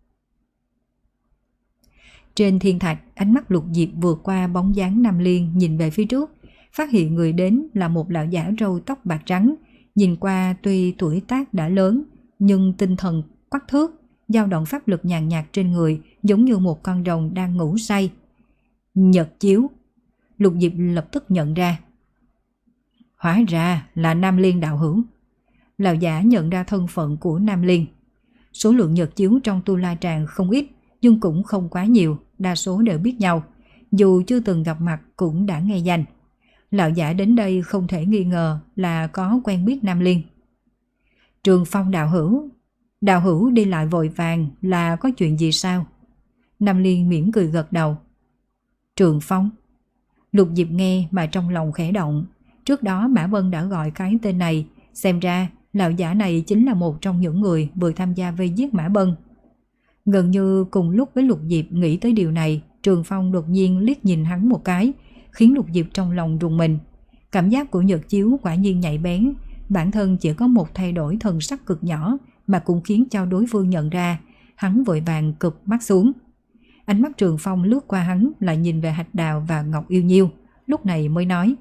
Trên thiên thạch, ánh mắt Lục Diệp vượt qua bóng dáng Nam Liên nhìn về phía trước, phát hiện người đến là một lão giả râu tóc bạc trắng, nhìn qua tuy tuổi tác đã lớn nhưng tinh thần quắc thước, dao động pháp lực nhàn nhạt trên người giống như một con rồng đang ngủ say. Nhật chiếu, Lục Diệp lập tức nhận ra. Hóa ra là Nam Liên đạo hữu. Lão giả nhận ra thân phận của Nam Liên. Số lượng nhật chiếu trong Tu La Tràng không ít, nhưng cũng không quá nhiều, đa số đều biết nhau, dù chưa từng gặp mặt cũng đã nghe danh. Lão giả đến đây không thể nghi ngờ là có quen biết Nam Liên. Trường Phong đạo hữu, đạo hữu đi lại vội vàng là có chuyện gì sao? Nam Liên mỉm cười gật đầu. Trường Phong. Lục Diệp nghe mà trong lòng khẽ động. Trước đó Mã Bân đã gọi cái tên này, xem ra lão giả này chính là một trong những người vừa tham gia vây giết Mã Bân. Gần như cùng lúc với Lục Diệp nghĩ tới điều này, Trường Phong đột nhiên liếc nhìn hắn một cái, khiến Lục Diệp trong lòng rùng mình. Cảm giác của nhật chiếu quả nhiên nhạy bén, bản thân chỉ có một thay đổi thần sắc cực nhỏ mà cũng khiến cho đối phương nhận ra. Hắn vội vàng cụp mắt xuống. Ánh mắt Trường Phong lướt qua hắn lại nhìn về Hạch Đào và Ngọc Yêu Nhiêu, lúc này mới nói.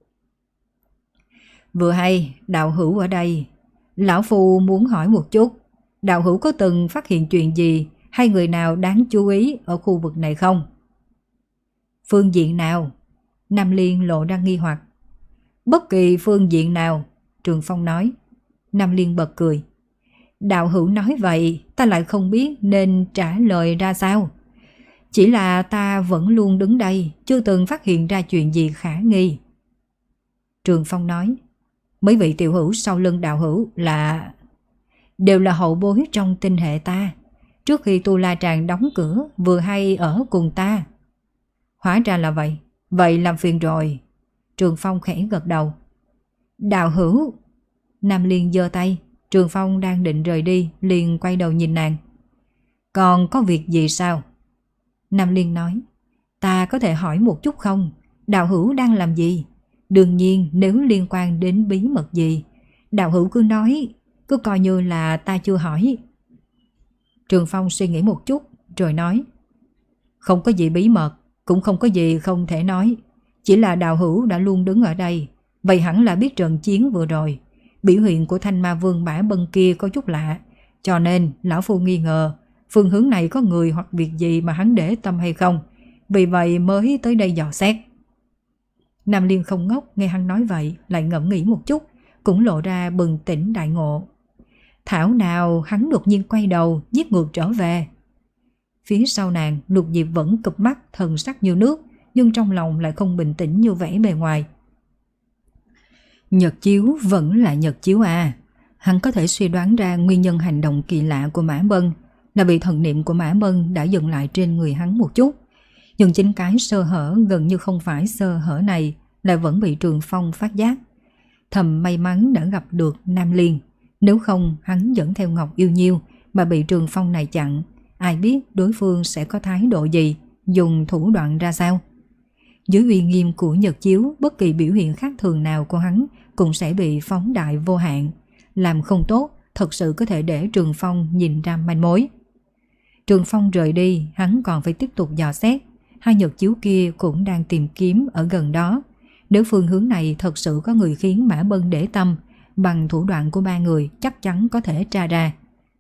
Vừa hay, đạo hữu ở đây, lão phu muốn hỏi một chút, đạo hữu có từng phát hiện chuyện gì hay người nào đáng chú ý ở khu vực này không? Phương diện nào? Nam Liên lộ ra nghi hoặc. Bất kỳ phương diện nào, Trường Phong nói. Nam Liên bật cười. Đạo hữu nói vậy, ta lại không biết nên trả lời ra sao. Chỉ là ta vẫn luôn đứng đây, chưa từng phát hiện ra chuyện gì khả nghi. Trường Phong nói. Mấy vị tiểu hữu sau lưng đạo hữu là... đều là hậu bối trong tinh hệ ta. Trước khi Tu La Tràng đóng cửa, vừa hay ở cùng ta. Hóa ra là vậy. Vậy làm phiền rồi. Trường Phong khẽ gật đầu. Đạo hữu. Nam Liên giơ tay. Trường Phong đang định rời đi, liền quay đầu nhìn nàng. Còn có việc gì sao? Nam Liên nói. Ta có thể hỏi một chút không? Đạo hữu đang làm gì? Đương nhiên nếu liên quan đến bí mật gì, đạo hữu cứ nói, cứ coi như là ta chưa hỏi. Trường Phong suy nghĩ một chút rồi nói. Không có gì bí mật, cũng không có gì không thể nói. Chỉ là đạo hữu đã luôn đứng ở đây, vậy hẳn là biết trận chiến vừa rồi. Biểu hiện của Thanh Ma Vương Mã Bân kia có chút lạ, cho nên lão phu nghi ngờ phương hướng này có người hoặc việc gì mà hắn để tâm hay không, vì vậy mới tới đây dò xét. Nam Liên không ngốc, nghe hắn nói vậy lại ngẫm nghĩ một chút, cũng lộ ra bừng tỉnh đại ngộ. Thảo nào hắn đột nhiên quay đầu giết ngược trở về. Phía sau nàng, Lục Diệp vẫn cụp mắt thần sắc như nước, nhưng trong lòng lại không bình tĩnh như vẻ bề ngoài. Nhật chiếu vẫn là nhật chiếu à. Hắn có thể suy đoán ra nguyên nhân hành động kỳ lạ của Mã Bân là vì thần niệm của Mã Bân đã dừng lại trên người hắn một chút. Nhưng chính cái sơ hở gần như không phải sơ hở này lại vẫn bị Trường Phong phát giác. Thầm may mắn đã gặp được Nam Liên, nếu không hắn dẫn theo Ngọc Yêu Nhiêu mà bị Trường Phong này chặn, ai biết đối phương sẽ có thái độ gì, dùng thủ đoạn ra sao. Dưới uy nghiêm của nhật chiếu, bất kỳ biểu hiện khác thường nào của hắn cũng sẽ bị phóng đại vô hạn. Làm không tốt, thật sự có thể để Trường Phong nhìn ra manh mối. Trường Phong rời đi, hắn còn phải tiếp tục dò xét. Hai nhật chiếu kia cũng đang tìm kiếm ở gần đó. Nếu phương hướng này thật sự có người khiến Mã Bân để tâm, bằng thủ đoạn của ba người chắc chắn có thể tra ra.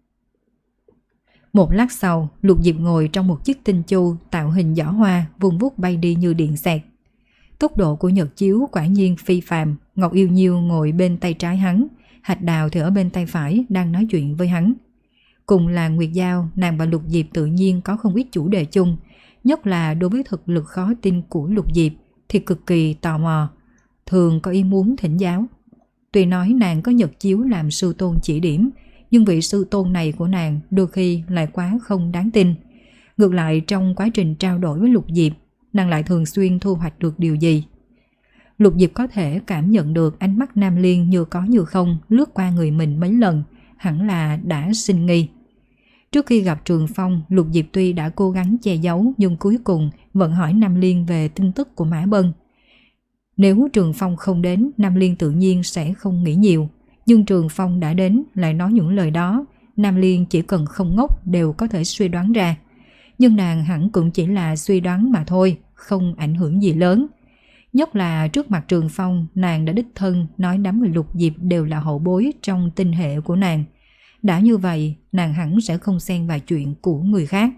Một lát sau, Lục Diệp ngồi trong một chiếc tinh chu tạo hình giỏ hoa, vung vút bay đi như điện xẹt. Tốc độ của nhật chiếu quả nhiên phi phàm. Ngọc Yêu Nhiêu ngồi bên tay trái hắn, Hạch Đào thì ở bên tay phải đang nói chuyện với hắn. Cùng là Nguyệt Giao, nàng và Lục Diệp tự nhiên có không ít chủ đề chung, nhất là đối với thực lực khó tin của Lục Diệp thì cực kỳ tò mò, thường có ý muốn thỉnh giáo. Tuy nói nàng có nhật chiếu làm sư tôn chỉ điểm, nhưng vị sư tôn này của nàng đôi khi lại quá không đáng tin. Ngược lại trong quá trình trao đổi với Lục Diệp, nàng lại thường xuyên thu hoạch được điều gì. Lục Diệp có thể cảm nhận được ánh mắt Nam Liên như có như không lướt qua người mình mấy lần, hẳn là đã sinh nghi. Trước khi gặp Trường Phong, Lục Diệp tuy đã cố gắng che giấu nhưng cuối cùng vẫn hỏi Nam Liên về tin tức của Mã Bân. Nếu Trường Phong không đến, Nam Liên tự nhiên sẽ không nghĩ nhiều. Nhưng Trường Phong đã đến lại nói những lời đó, Nam Liên chỉ cần không ngốc đều có thể suy đoán ra. Nhưng nàng hẳn cũng chỉ là suy đoán mà thôi, không ảnh hưởng gì lớn. Nhất là trước mặt Trường Phong, nàng đã đích thân nói đám người Lục Diệp đều là hậu bối trong tinh hệ của nàng. Đã như vậy, nàng hẳn sẽ không xen vào chuyện của người khác.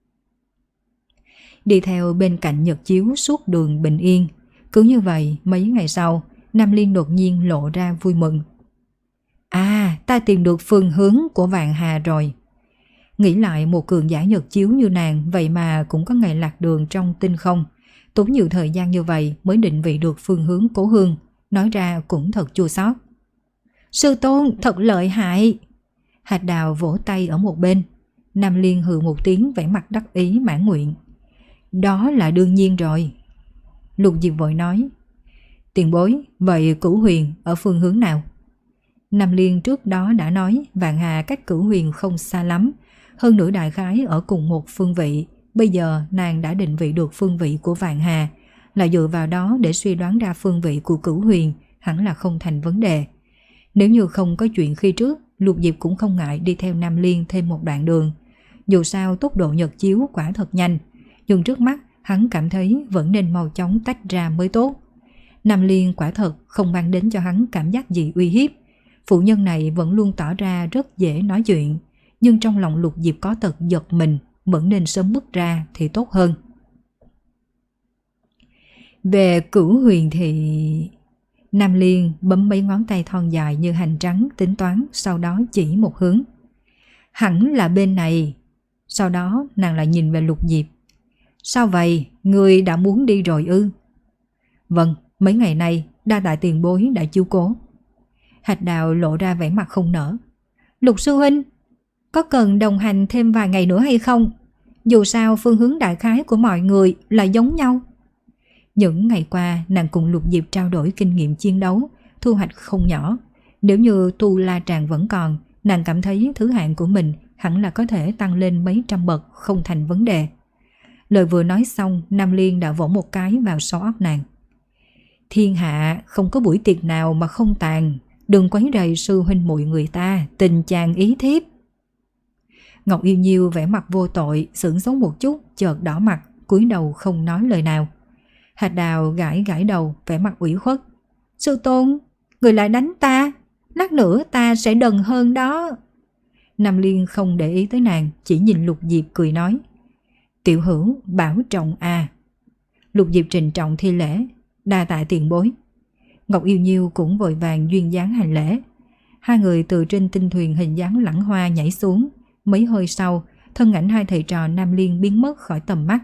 Đi theo bên cạnh Nhật Chiếu suốt đường bình yên. Cứ như vậy, mấy ngày sau, Nam Liên đột nhiên lộ ra vui mừng. À, ta tìm được phương hướng của Vạn Hà rồi. Nghĩ lại một cường giả Nhật Chiếu như nàng, vậy mà cũng có ngày lạc đường trong tinh không. Tốn nhiều thời gian như vậy mới định vị được phương hướng Cố Hương, nói ra cũng thật chua xót. Sư tôn thật lợi hại. Hạt Đào vỗ tay ở một bên. Nam Liên hừ một tiếng vẻ mặt đắc ý mãn nguyện. Đó là đương nhiên rồi. Lục Diệp vội nói. Tiền bối, vậy Cửu Huyền ở phương hướng nào? Nam Liên trước đó đã nói Vạn Hà cách Cửu Huyền không xa lắm, hơn nữa đại khái ở cùng một phương vị. Bây giờ nàng đã định vị được phương vị của Vạn Hà, là dựa vào đó để suy đoán ra phương vị của Cửu Huyền, hẳn là không thành vấn đề. Nếu như không có chuyện khi trước, Lục Diệp cũng không ngại đi theo Nam Liên thêm một đoạn đường. Dù sao tốc độ Nhật Chiếu quả thật nhanh, nhưng trước mắt hắn cảm thấy vẫn nên mau chóng tách ra mới tốt. Nam Liên quả thật không mang đến cho hắn cảm giác gì uy hiếp. Phụ nhân này vẫn luôn tỏ ra rất dễ nói chuyện, nhưng trong lòng Lục Diệp có tật giật mình, vẫn nên sớm bước ra thì tốt hơn. Về Cửu Huyền thì... Nam Liên bấm mấy ngón tay thon dài như hành trắng tính toán, sau đó chỉ một hướng. Hẳn là bên này. Sau đó nàng lại nhìn về Lục Diệp. Sao vậy? Ngươi đã muốn đi rồi ư? Vâng, mấy ngày nay đa tạ tiền bối đã chiếu cố. Hạt Đào lộ ra vẻ mặt không nở. Lục sư huynh, có cần đồng hành thêm vài ngày nữa hay không? Dù sao phương hướng đại khái của mọi người là giống nhau. Những ngày qua nàng cùng Lục Diệp trao đổi kinh nghiệm chiến đấu, thu hoạch không nhỏ. Nếu như tu la tràng vẫn còn, nàng cảm thấy thứ hạng của mình hẳn là có thể tăng lên mấy trăm bậc, không thành vấn đề. Lời vừa nói xong, Nam Liên đã vỗ một cái vào sau óc nàng. Thiên hạ không có buổi tiệc nào mà không tàn, đừng quấy rầy sư huynh muội người ta, tình chàng ý thiếp. Ngọc Yêu Nhiêu vẻ mặt vô tội, sững sốt một chút, chợt đỏ mặt, cúi đầu không nói lời nào. Hạt Đào gãi gãi đầu, vẻ mặt ủy khuất. Sư tôn, người lại đánh ta, lát nữa ta sẽ đần hơn đó. Nam Liên không để ý tới nàng, chỉ nhìn Lục Diệp cười nói. Tiểu hữu bảo trọng à. Lục Diệp trịnh trọng thi lễ, đa tạ tiền bối. Ngọc Yêu Nhiêu cũng vội vàng duyên dáng hành lễ. Hai người từ trên tinh thuyền hình dáng lãng hoa nhảy xuống. Mấy hơi sau, thân ảnh hai thầy trò Nam Liên biến mất khỏi tầm mắt.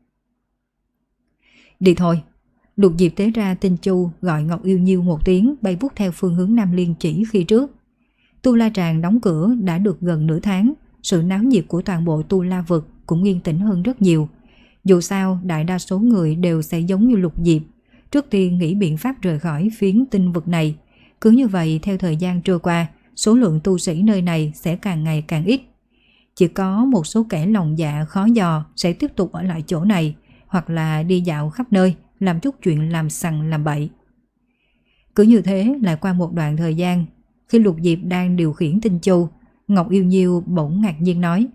Đi thôi. Lục Diệp tế ra tinh chu, gọi Ngọc Yêu Nhiêu một tiếng, bay vút theo phương hướng Nam Liên chỉ khi trước. Tu La Tràng đóng cửa đã được gần nửa tháng, sự náo nhiệt của toàn bộ Tu La vực cũng yên tĩnh hơn rất nhiều. Dù sao, đại đa số người đều sẽ giống như Lục Diệp, trước tiên nghĩ biện pháp rời khỏi phiến tinh vực này. Cứ như vậy, theo thời gian trôi qua, số lượng tu sĩ nơi này sẽ càng ngày càng ít. Chỉ có một số kẻ lòng dạ khó dò sẽ tiếp tục ở lại chỗ này, hoặc là đi dạo khắp nơi, làm chút chuyện làm sằng làm bậy. Cứ như thế lại qua một đoạn thời gian, khi Lục Diệp đang điều khiển tinh chu, Ngọc Yêu Nhiêu bỗng ngạc nhiên nói.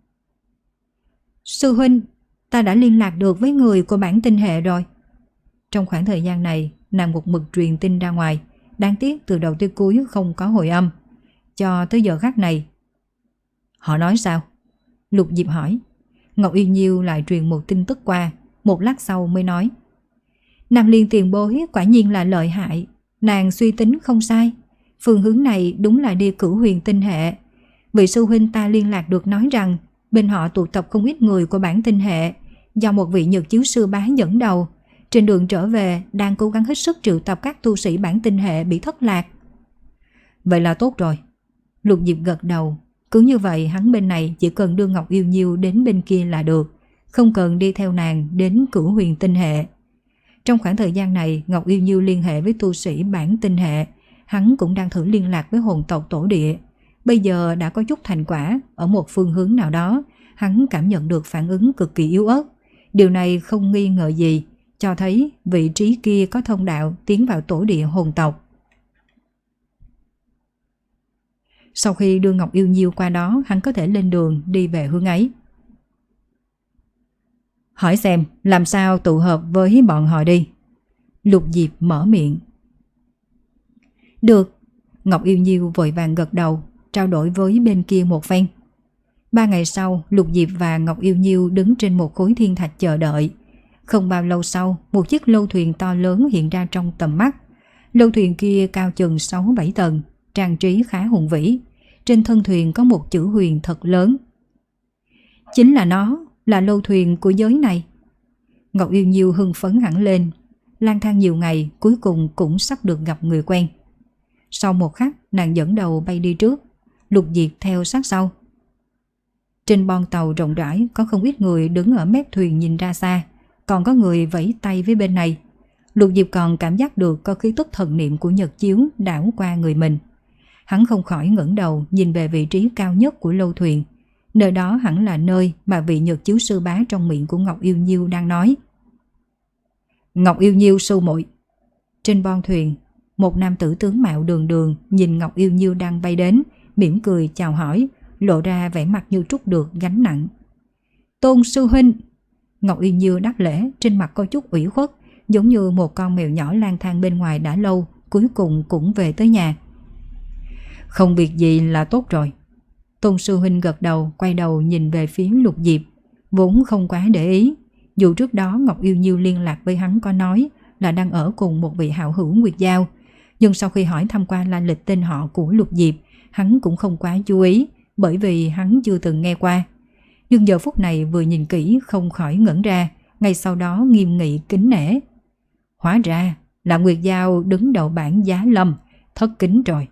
Sư huynh, ta đã liên lạc được với người của bản tinh hệ rồi. Trong khoảng thời gian này, nàng một mực truyền tin ra ngoài, đáng tiếc từ đầu tới cuối không có hồi âm. Cho tới giờ khắc này. Họ nói sao? Lục Diệp hỏi. Ngọc Yêu Nhiêu lại truyền một tin tức qua, một lát sau mới nói. Nam Liên tiền bối quả nhiên là lợi hại, nàng suy tính không sai. Phương hướng này đúng là đi Cửu Huyền tinh hệ. Vị sư huynh ta liên lạc được nói rằng bên họ tụ tập không ít người của bản tinh hệ, do một vị Nhật Chiếu sư bá dẫn đầu. Trên đường trở về đang cố gắng hết sức triệu tập các tu sĩ bản tinh hệ bị thất lạc. Vậy là tốt rồi. Lục Diệp gật đầu. Cứ như vậy hắn bên này chỉ cần đưa Ngọc Yêu Nhiêu đến bên kia là được, không cần đi theo nàng đến Cửu Huyền tinh hệ. Trong khoảng thời gian này, Ngọc Yêu Nhiêu liên hệ với tu sĩ bản tinh hệ, hắn cũng đang thử liên lạc với hồn tộc tổ địa. Bây giờ đã có chút thành quả ở một phương hướng nào đó, hắn cảm nhận được phản ứng cực kỳ yếu ớt. Điều này không nghi ngờ gì, cho thấy vị trí kia có thông đạo tiến vào tổ địa hồn tộc. Sau khi đưa Ngọc Yêu Nhiêu qua đó, hắn có thể lên đường đi về hướng ấy. Hỏi xem làm sao tụ hợp với bọn họ đi. Lục Diệp mở miệng. Được. Ngọc Yêu Nhiêu vội vàng gật đầu, trao đổi với bên kia một phen. Ba ngày sau, Lục Diệp và Ngọc Yêu Nhiêu đứng trên một khối thiên thạch chờ đợi. Không bao lâu sau, một chiếc lâu thuyền to lớn hiện ra trong tầm mắt. Lâu thuyền kia cao chừng sáu bảy tầng, trang trí khá hùng vĩ. Trên thân thuyền có một chữ huyền thật lớn. Chính là nó, là lâu thuyền của giới này. Ngọc Yêu Nhiêu hưng phấn hẳn lên. Lang thang nhiều ngày, cuối cùng cũng sắp được gặp người quen. Sau một khắc, nàng dẫn đầu bay đi trước, Lục Diệp theo sát sau. Trên bon tàu rộng rãi có không ít người đứng ở mép thuyền nhìn ra xa, còn có người vẫy tay với bên này. Lục Diệp còn cảm giác được có khí tức thần niệm của Nhật Chiếu đảo qua người mình. Hắn không khỏi ngẩng đầu nhìn về vị trí cao nhất của lâu thuyền. Nơi đó hẳn là nơi mà vị Nhật Chiếu sư bá trong miệng của Ngọc Yêu Nhiêu đang nói. Ngọc Yêu Nhiêu sư muội. Trên bon thuyền, một nam tử tướng mạo đường đường nhìn Ngọc Yêu Nhiêu đang bay đến, mỉm cười chào hỏi, lộ ra vẻ mặt như trút được gánh nặng. Tôn sư huynh. Ngọc Yêu Nhiêu đáp lễ, trên mặt có chút ủy khuất, giống như một con mèo nhỏ lang thang bên ngoài đã lâu, cuối cùng cũng về tới nhà. Không việc gì là tốt rồi. Tôn sư huynh gật đầu, quay đầu nhìn về phía Lục Diệp, vốn không quá để ý. Dù trước đó Ngọc Yêu Nhiêu liên lạc với hắn có nói là đang ở cùng một vị hảo hữu Nguyệt Giao, nhưng sau khi hỏi thăm qua la lịch tên họ của Lục Diệp, hắn cũng không quá chú ý, bởi vì hắn chưa từng nghe qua. Nhưng giờ phút này vừa nhìn kỹ không khỏi ngẩn ra, ngay sau đó nghiêm nghị kính nể. Hóa ra là Nguyệt Giao đứng đầu bảng Giá Lâm, thất kính rồi.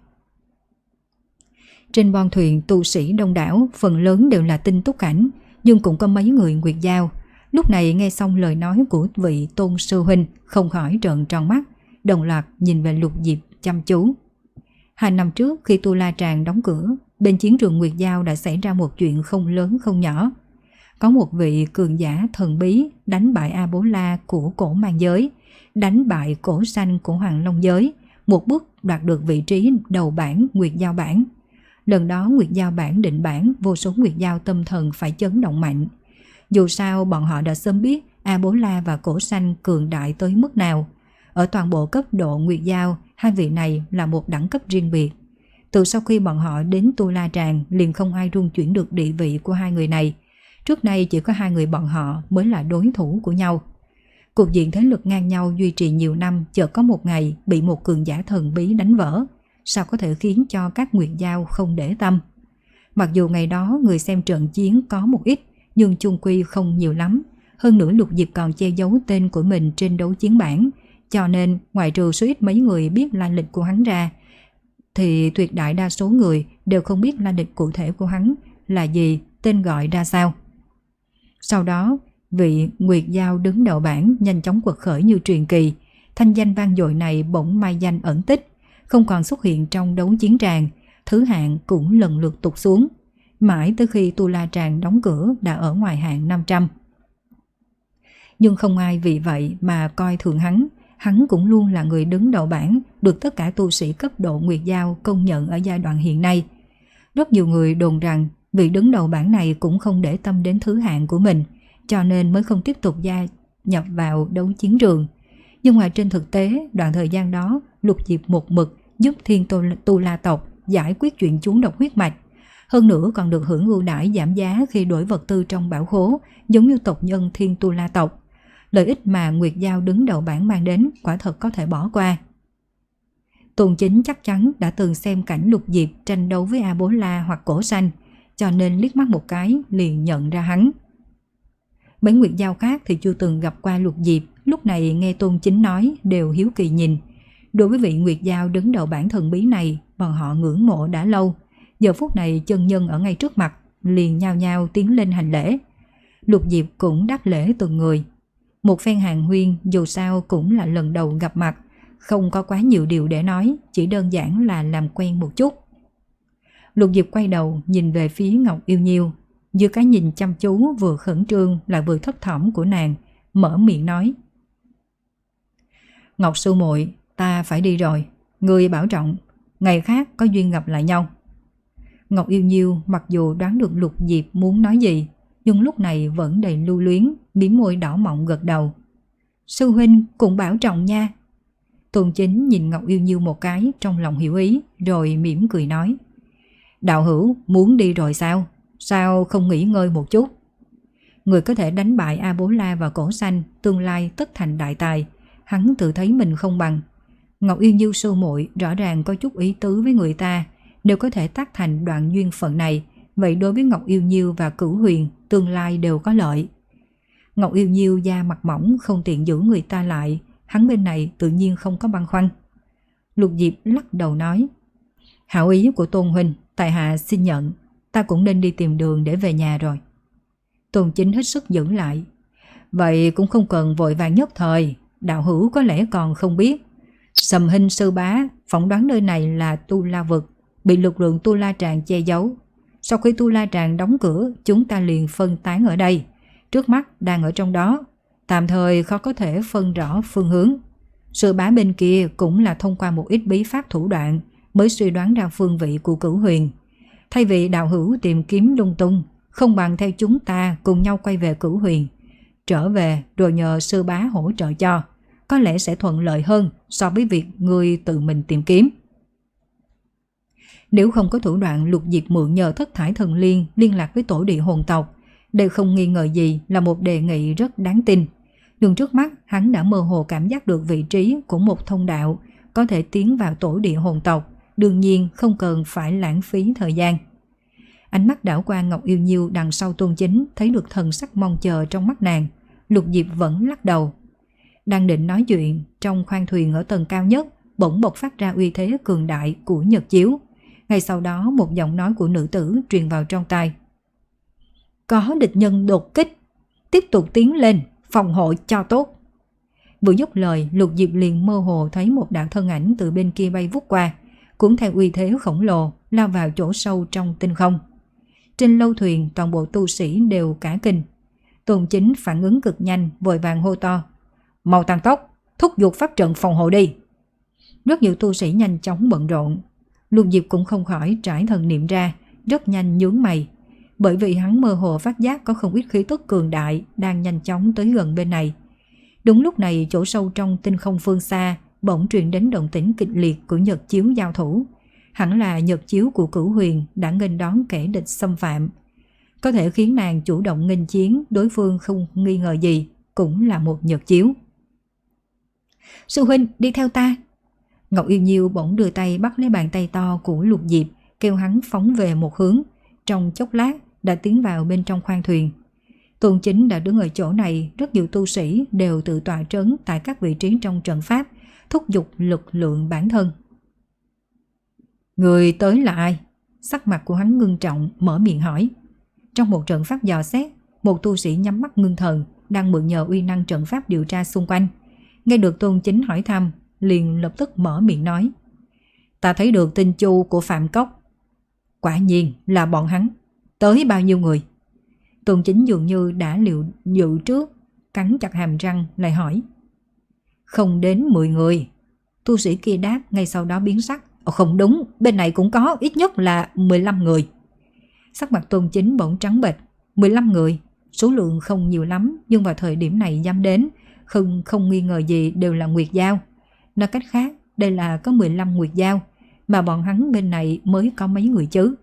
Trên bon thuyền tu sĩ đông đảo, phần lớn đều là tinh túc cảnh, nhưng cũng có mấy người Nguyệt Giao. Lúc này nghe xong lời nói của vị Tôn sư huynh, không khỏi trợn tròn mắt, đồng loạt nhìn về Lục Diệp chăm chú. Hai năm trước khi Tu La Tràng đóng cửa, bên chiến trường Nguyệt Giao đã xảy ra một chuyện không lớn không nhỏ. Có một vị cường giả thần bí đánh bại A Bố La của cổ mang giới, đánh bại cổ xanh của Hoàng Long giới, một bước đoạt được vị trí đầu bảng Nguyệt Giao bảng. Lần đó Nguyệt Giao bảng định bảng, vô số Nguyệt Giao tâm thần phải chấn động mạnh. Dù sao bọn họ đã sớm biết A Bố La và cổ xanh cường đại tới mức nào. Ở toàn bộ cấp độ Nguyệt Giao, hai vị này là một đẳng cấp riêng biệt. Từ sau khi bọn họ đến Tu La Tràng, liền không ai rung chuyển được địa vị của hai người này. Trước nay chỉ có hai người bọn họ mới là đối thủ của nhau. Cục diện thế lực ngang nhau duy trì nhiều năm, chợt có một ngày bị một cường giả thần bí đánh vỡ. Sao có thể khiến cho các Nguyệt Giao không để tâm? Mặc dù ngày đó người xem trận chiến có một ít, nhưng chung quy không nhiều lắm. Hơn nữa Lục Diệp còn che giấu tên của mình trên đấu chiến bảng, cho nên ngoại trừ số ít mấy người biết lai lịch của hắn ra, thì tuyệt đại đa số người đều không biết lai lịch cụ thể của hắn là gì, tên gọi ra sao. Sau đó, vị Nguyệt Giao đứng đầu bảng nhanh chóng quật khởi như truyền kỳ. Thanh danh vang dội này bỗng mai danh ẩn tích, không còn xuất hiện trong đấu chiến tràng, thứ hạng cũng lần lượt tụt xuống. Mãi tới khi Tu La Tràng đóng cửa đã ở ngoài hạng năm trăm. Nhưng không ai vì vậy mà coi thường hắn. Hắn cũng luôn là người đứng đầu bảng, được tất cả tu sĩ cấp độ Nguyệt Giao công nhận ở giai đoạn hiện nay. Rất nhiều người đồn rằng vị đứng đầu bảng này cũng không để tâm đến thứ hạng của mình, cho nên mới không tiếp tục gia nhập vào đấu chiến trường. Nhưng mà trên thực tế, đoạn thời gian đó, Lục Diệp một mực giúp Thiên Tu, tu La tộc giải quyết chuyện trúng độc huyết mạch. Hơn nữa còn được hưởng ưu đãi giảm giá khi đổi vật tư trong bảo khố, giống như tộc nhân Thiên Tu La tộc. Lợi ích mà Nguyệt Giao đứng đầu bảng mang đến quả thật có thể bỏ qua. Tôn Chính chắc chắn đã từng xem cảnh Lục Diệp tranh đấu với A Bố La hoặc Cổ Xanh, cho nên liếc mắt một cái liền nhận ra hắn. Mấy Nguyệt Giao khác thì chưa từng gặp qua Lục Diệp, lúc này nghe Tôn Chính nói đều hiếu kỳ nhìn. Đối với vị Nguyệt Giao đứng đầu bảng thần bí này, bọn họ ngưỡng mộ đã lâu. Giờ phút này chân nhân ở ngay trước mặt, liền nhao nhao tiến lên hành lễ. Lục Diệp cũng đáp lễ từng người. Một phen hàn huyên, dù sao cũng là lần đầu gặp mặt, không có quá nhiều điều để nói, chỉ đơn giản là làm quen một chút. Lục Diệp quay đầu nhìn về phía Ngọc Yêu Nhiêu, giữa cái nhìn chăm chú vừa khẩn trương lại vừa thấp thỏm của nàng, mở miệng nói: Ngọc sư muội, ta phải đi rồi, ngươi bảo trọng, ngày khác có duyên gặp lại nhau. Ngọc Yêu Nhiêu mặc dù đoán được Lục Diệp muốn nói gì, nhưng lúc này vẫn đầy lưu luyến, mím môi đỏ mọng gật đầu. Sư huynh cũng bảo trọng nha. Tôn Chính nhìn Ngọc Yêu Nhiêu một cái, trong lòng hiểu ý, rồi mỉm cười nói: Đạo hữu muốn đi rồi sao? Sao không nghỉ ngơi một chút? Người có thể đánh bại A Bố La và Cổ Xanh, tương lai tất thành đại tài, hắn tự thấy mình không bằng. Ngọc Yêu Nhiêu sư muội rõ ràng có chút ý tứ với người ta, đều có thể tác thành đoạn duyên phận này, vậy đối với Ngọc Yêu Nhiêu và Cửu Huyền tương lai đều có lợi. Ngọc Yêu Nhiêu da mặt mỏng không tiện giữ người ta lại, hắn bên này tự nhiên không có băn khoăn. Lục Diệp lắc đầu nói: Hảo ý của Tôn huynh, tại hạ xin nhận, ta cũng nên đi tìm đường để về nhà rồi. Tôn Chính hết sức giữ lại: Vậy cũng không cần vội vàng nhất thời, đạo hữu có lẽ còn không biết, Sầm Hinh sư bá phỏng đoán nơi này là Tu La vực, bị lực lượng Tu La Tràng che giấu. Sau khi Tu La Tràng đóng cửa, chúng ta liền phân tán ở đây, trước mắt đang ở trong đó, tạm thời khó có thể phân rõ phương hướng. Sư bá bên kia cũng là thông qua một ít bí pháp thủ đoạn mới suy đoán ra phương vị của Cửu Huyền. Thay vì đạo hữu tìm kiếm lung tung, không bằng theo chúng ta cùng nhau quay về Cửu Huyền, trở về rồi nhờ sư bá hỗ trợ cho, có lẽ sẽ thuận lợi hơn so với việc người tự mình tìm kiếm. Nếu không có thủ đoạn Lục Diệp mượn nhờ Thất Thải Thần Liên liên lạc với tổ địa hồn tộc, đây không nghi ngờ gì là một đề nghị rất đáng tin. Nhưng trước mắt hắn đã mơ hồ cảm giác được vị trí của một thông đạo có thể tiến vào tổ địa hồn tộc, đương nhiên không cần phải lãng phí thời gian. Ánh mắt đảo qua Ngọc Yêu Nhiêu đằng sau Tôn Chính, thấy được thần sắc mong chờ trong mắt nàng. Lục Diệp vẫn lắc đầu. Đang định nói chuyện, trong khoang thuyền ở tầng cao nhất bỗng bộc phát ra uy thế cường đại của nhật chiếu. Ngay sau đó một giọng nói của nữ tử truyền vào trong tai: Có địch nhân đột kích, tiếp tục tiến lên, phòng hộ cho tốt. Vừa dứt lời, Lục Diệp liền mơ hồ thấy một đạo thân ảnh từ bên kia bay vút qua, cũng theo uy thế khổng lồ lao vào chỗ sâu trong tinh không. Trên lâu thuyền toàn bộ tu sĩ đều cả kinh. Tôn Chính phản ứng cực nhanh, vội vàng hô to: Mau tăng tốc, thúc giục pháp trận phòng hộ đi. Rất nhiều tu sĩ nhanh chóng bận rộn. Lục Diệp cũng không khỏi trải thần niệm ra, rất nhanh nhướng mày, bởi vì hắn mơ hồ phát giác có không ít khí tức cường đại đang nhanh chóng tới gần bên này. Đúng lúc này, chỗ sâu trong tinh không phương xa bỗng truyền đến động tĩnh kịch liệt của nhật chiếu giao thủ. Hẳn là nhật chiếu của Cửu Huyền đã nghênh đón kẻ địch xâm phạm, có thể khiến nàng chủ động nghênh chiến, đối phương không nghi ngờ gì cũng là một nhật chiếu. Sư huynh đi theo ta. Ngọc Yêu Nhiêu bỗng đưa tay bắt lấy bàn tay to của Lục Diệp, kêu hắn phóng về một hướng. Trong chốc lát đã tiến vào bên trong khoang thuyền. Tôn Chính đã đứng ở chỗ này, rất nhiều tu sĩ đều tự tọa trấn tại các vị trí trong trận pháp, thúc giục lực lượng bản thân. Người tới là ai? Sắc mặt của hắn ngưng trọng, mở miệng hỏi. Trong một trận pháp dò xét, một tu sĩ nhắm mắt ngưng thần, đang mượn nhờ uy năng trận pháp điều tra xung quanh. Nghe được Tôn Chính hỏi thăm, liền lập tức mở miệng nói: Ta thấy được tinh chu của Phạm Cốc. Quả nhiên là bọn hắn. Tới bao nhiêu người? Tôn Chính dường như đã liệu dự trước, cắn chặt hàm răng lại hỏi. Không đến mười người. Tu sĩ kia đáp, ngay sau đó biến sắc. Ồ, không đúng, bên này cũng có ít nhất là mười lăm người. Sắc mặt Tôn Chính bỗng trắng bệch. mười lăm người, số lượng không nhiều lắm, nhưng vào thời điểm này dám đến, không, không nghi ngờ gì đều là Nguyệt Giao. Nói cách khác, đây là có mười lăm Nguyệt Giao, mà bọn hắn bên này mới có mấy người chứ.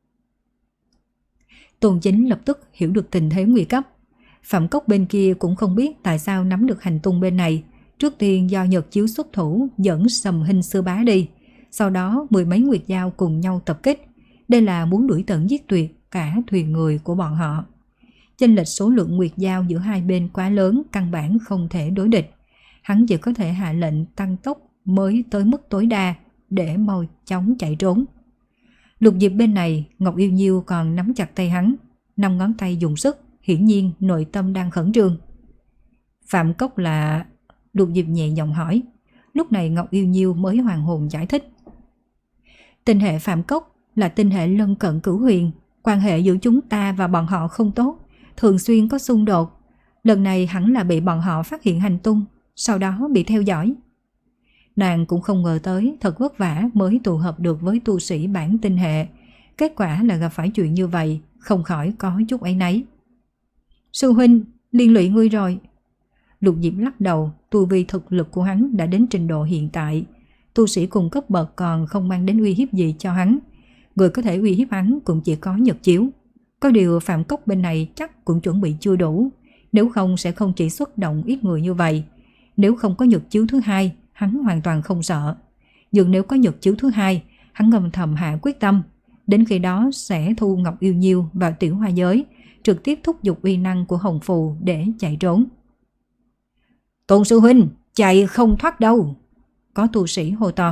Tôn Chính lập tức hiểu được tình thế nguy cấp. Phạm Cốc bên kia cũng không biết tại sao nắm được hành tung bên này. Trước tiên do Nhật Chiếu xuất thủ dẫn Sầm Hinh sư bá đi, sau đó mười mấy Nguyệt Giao cùng nhau tập kích. Đây là muốn đuổi tận giết tuyệt cả thuyền người của bọn họ. Chênh lệch số lượng Nguyệt Giao giữa hai bên quá lớn, căn bản không thể đối địch. Hắn chỉ có thể hạ lệnh tăng tốc mới tới mức tối đa để mau chóng chạy trốn. Lục Diệp bên này, Ngọc Yêu Nhiêu còn nắm chặt tay hắn, năm ngón tay dùng sức, hiển nhiên nội tâm đang khẩn trương. Phạm Cốc là... Lục Diệp nhẹ giọng hỏi. Lúc này Ngọc Yêu Nhiêu mới hoàn hồn giải thích. Tình hệ Phạm Cốc là tinh hệ lân cận cửu huyền, quan hệ giữa chúng ta và bọn họ không tốt, thường xuyên có xung đột. Lần này hẳn là bị bọn họ phát hiện hành tung, sau đó bị theo dõi. Nàng cũng không ngờ tới thật vất vả mới tụ hợp được với tu sĩ bản tinh hệ, kết quả là gặp phải chuyện như vậy, không khỏi có chút áy náy. Sư huynh, liên lụy ngươi rồi. Lục Diệp lắc đầu, tu vi thực lực của hắn đã đến trình độ hiện tại, tu sĩ cùng cấp bậc còn không mang đến uy hiếp gì cho hắn. Người có thể uy hiếp hắn cũng chỉ có Nhật Chiếu. Có điều Phạm Cốc bên này chắc cũng chuẩn bị chưa đủ, nếu không sẽ không chỉ xuất động ít người như vậy. Nếu không có Nhật Chiếu thứ hai, hắn hoàn toàn không sợ. Nhưng nếu có Nhật Chiếu thứ hai, hắn ngầm thầm hạ quyết tâm, đến khi đó sẽ thu Ngọc Yêu Nhiêu vào tiểu hoa giới, trực tiếp thúc giục uy năng của Hồng Phù để chạy trốn. Tôn sư huynh, chạy không thoát đâu. Có tu sĩ hô to.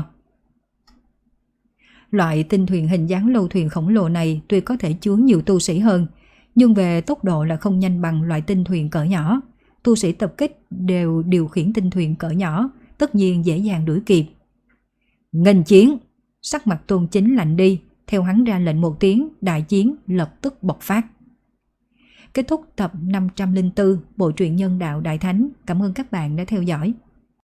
Loại tinh thuyền hình dáng lâu thuyền khổng lồ này tuy có thể chứa nhiều tu sĩ hơn, nhưng về tốc độ là không nhanh bằng loại tinh thuyền cỡ nhỏ. Tu sĩ tập kích đều điều khiển tinh thuyền cỡ nhỏ, tất nhiên dễ dàng đuổi kịp. Nghênh chiến. Sắc mặt Tôn Chính lạnh đi, theo hắn ra lệnh một tiếng, đại chiến lập tức bộc phát. Kết thúc tập năm trăm lẻ bốn Bộ truyện Nhân Đạo Đại Thánh. Cảm ơn các bạn đã theo dõi.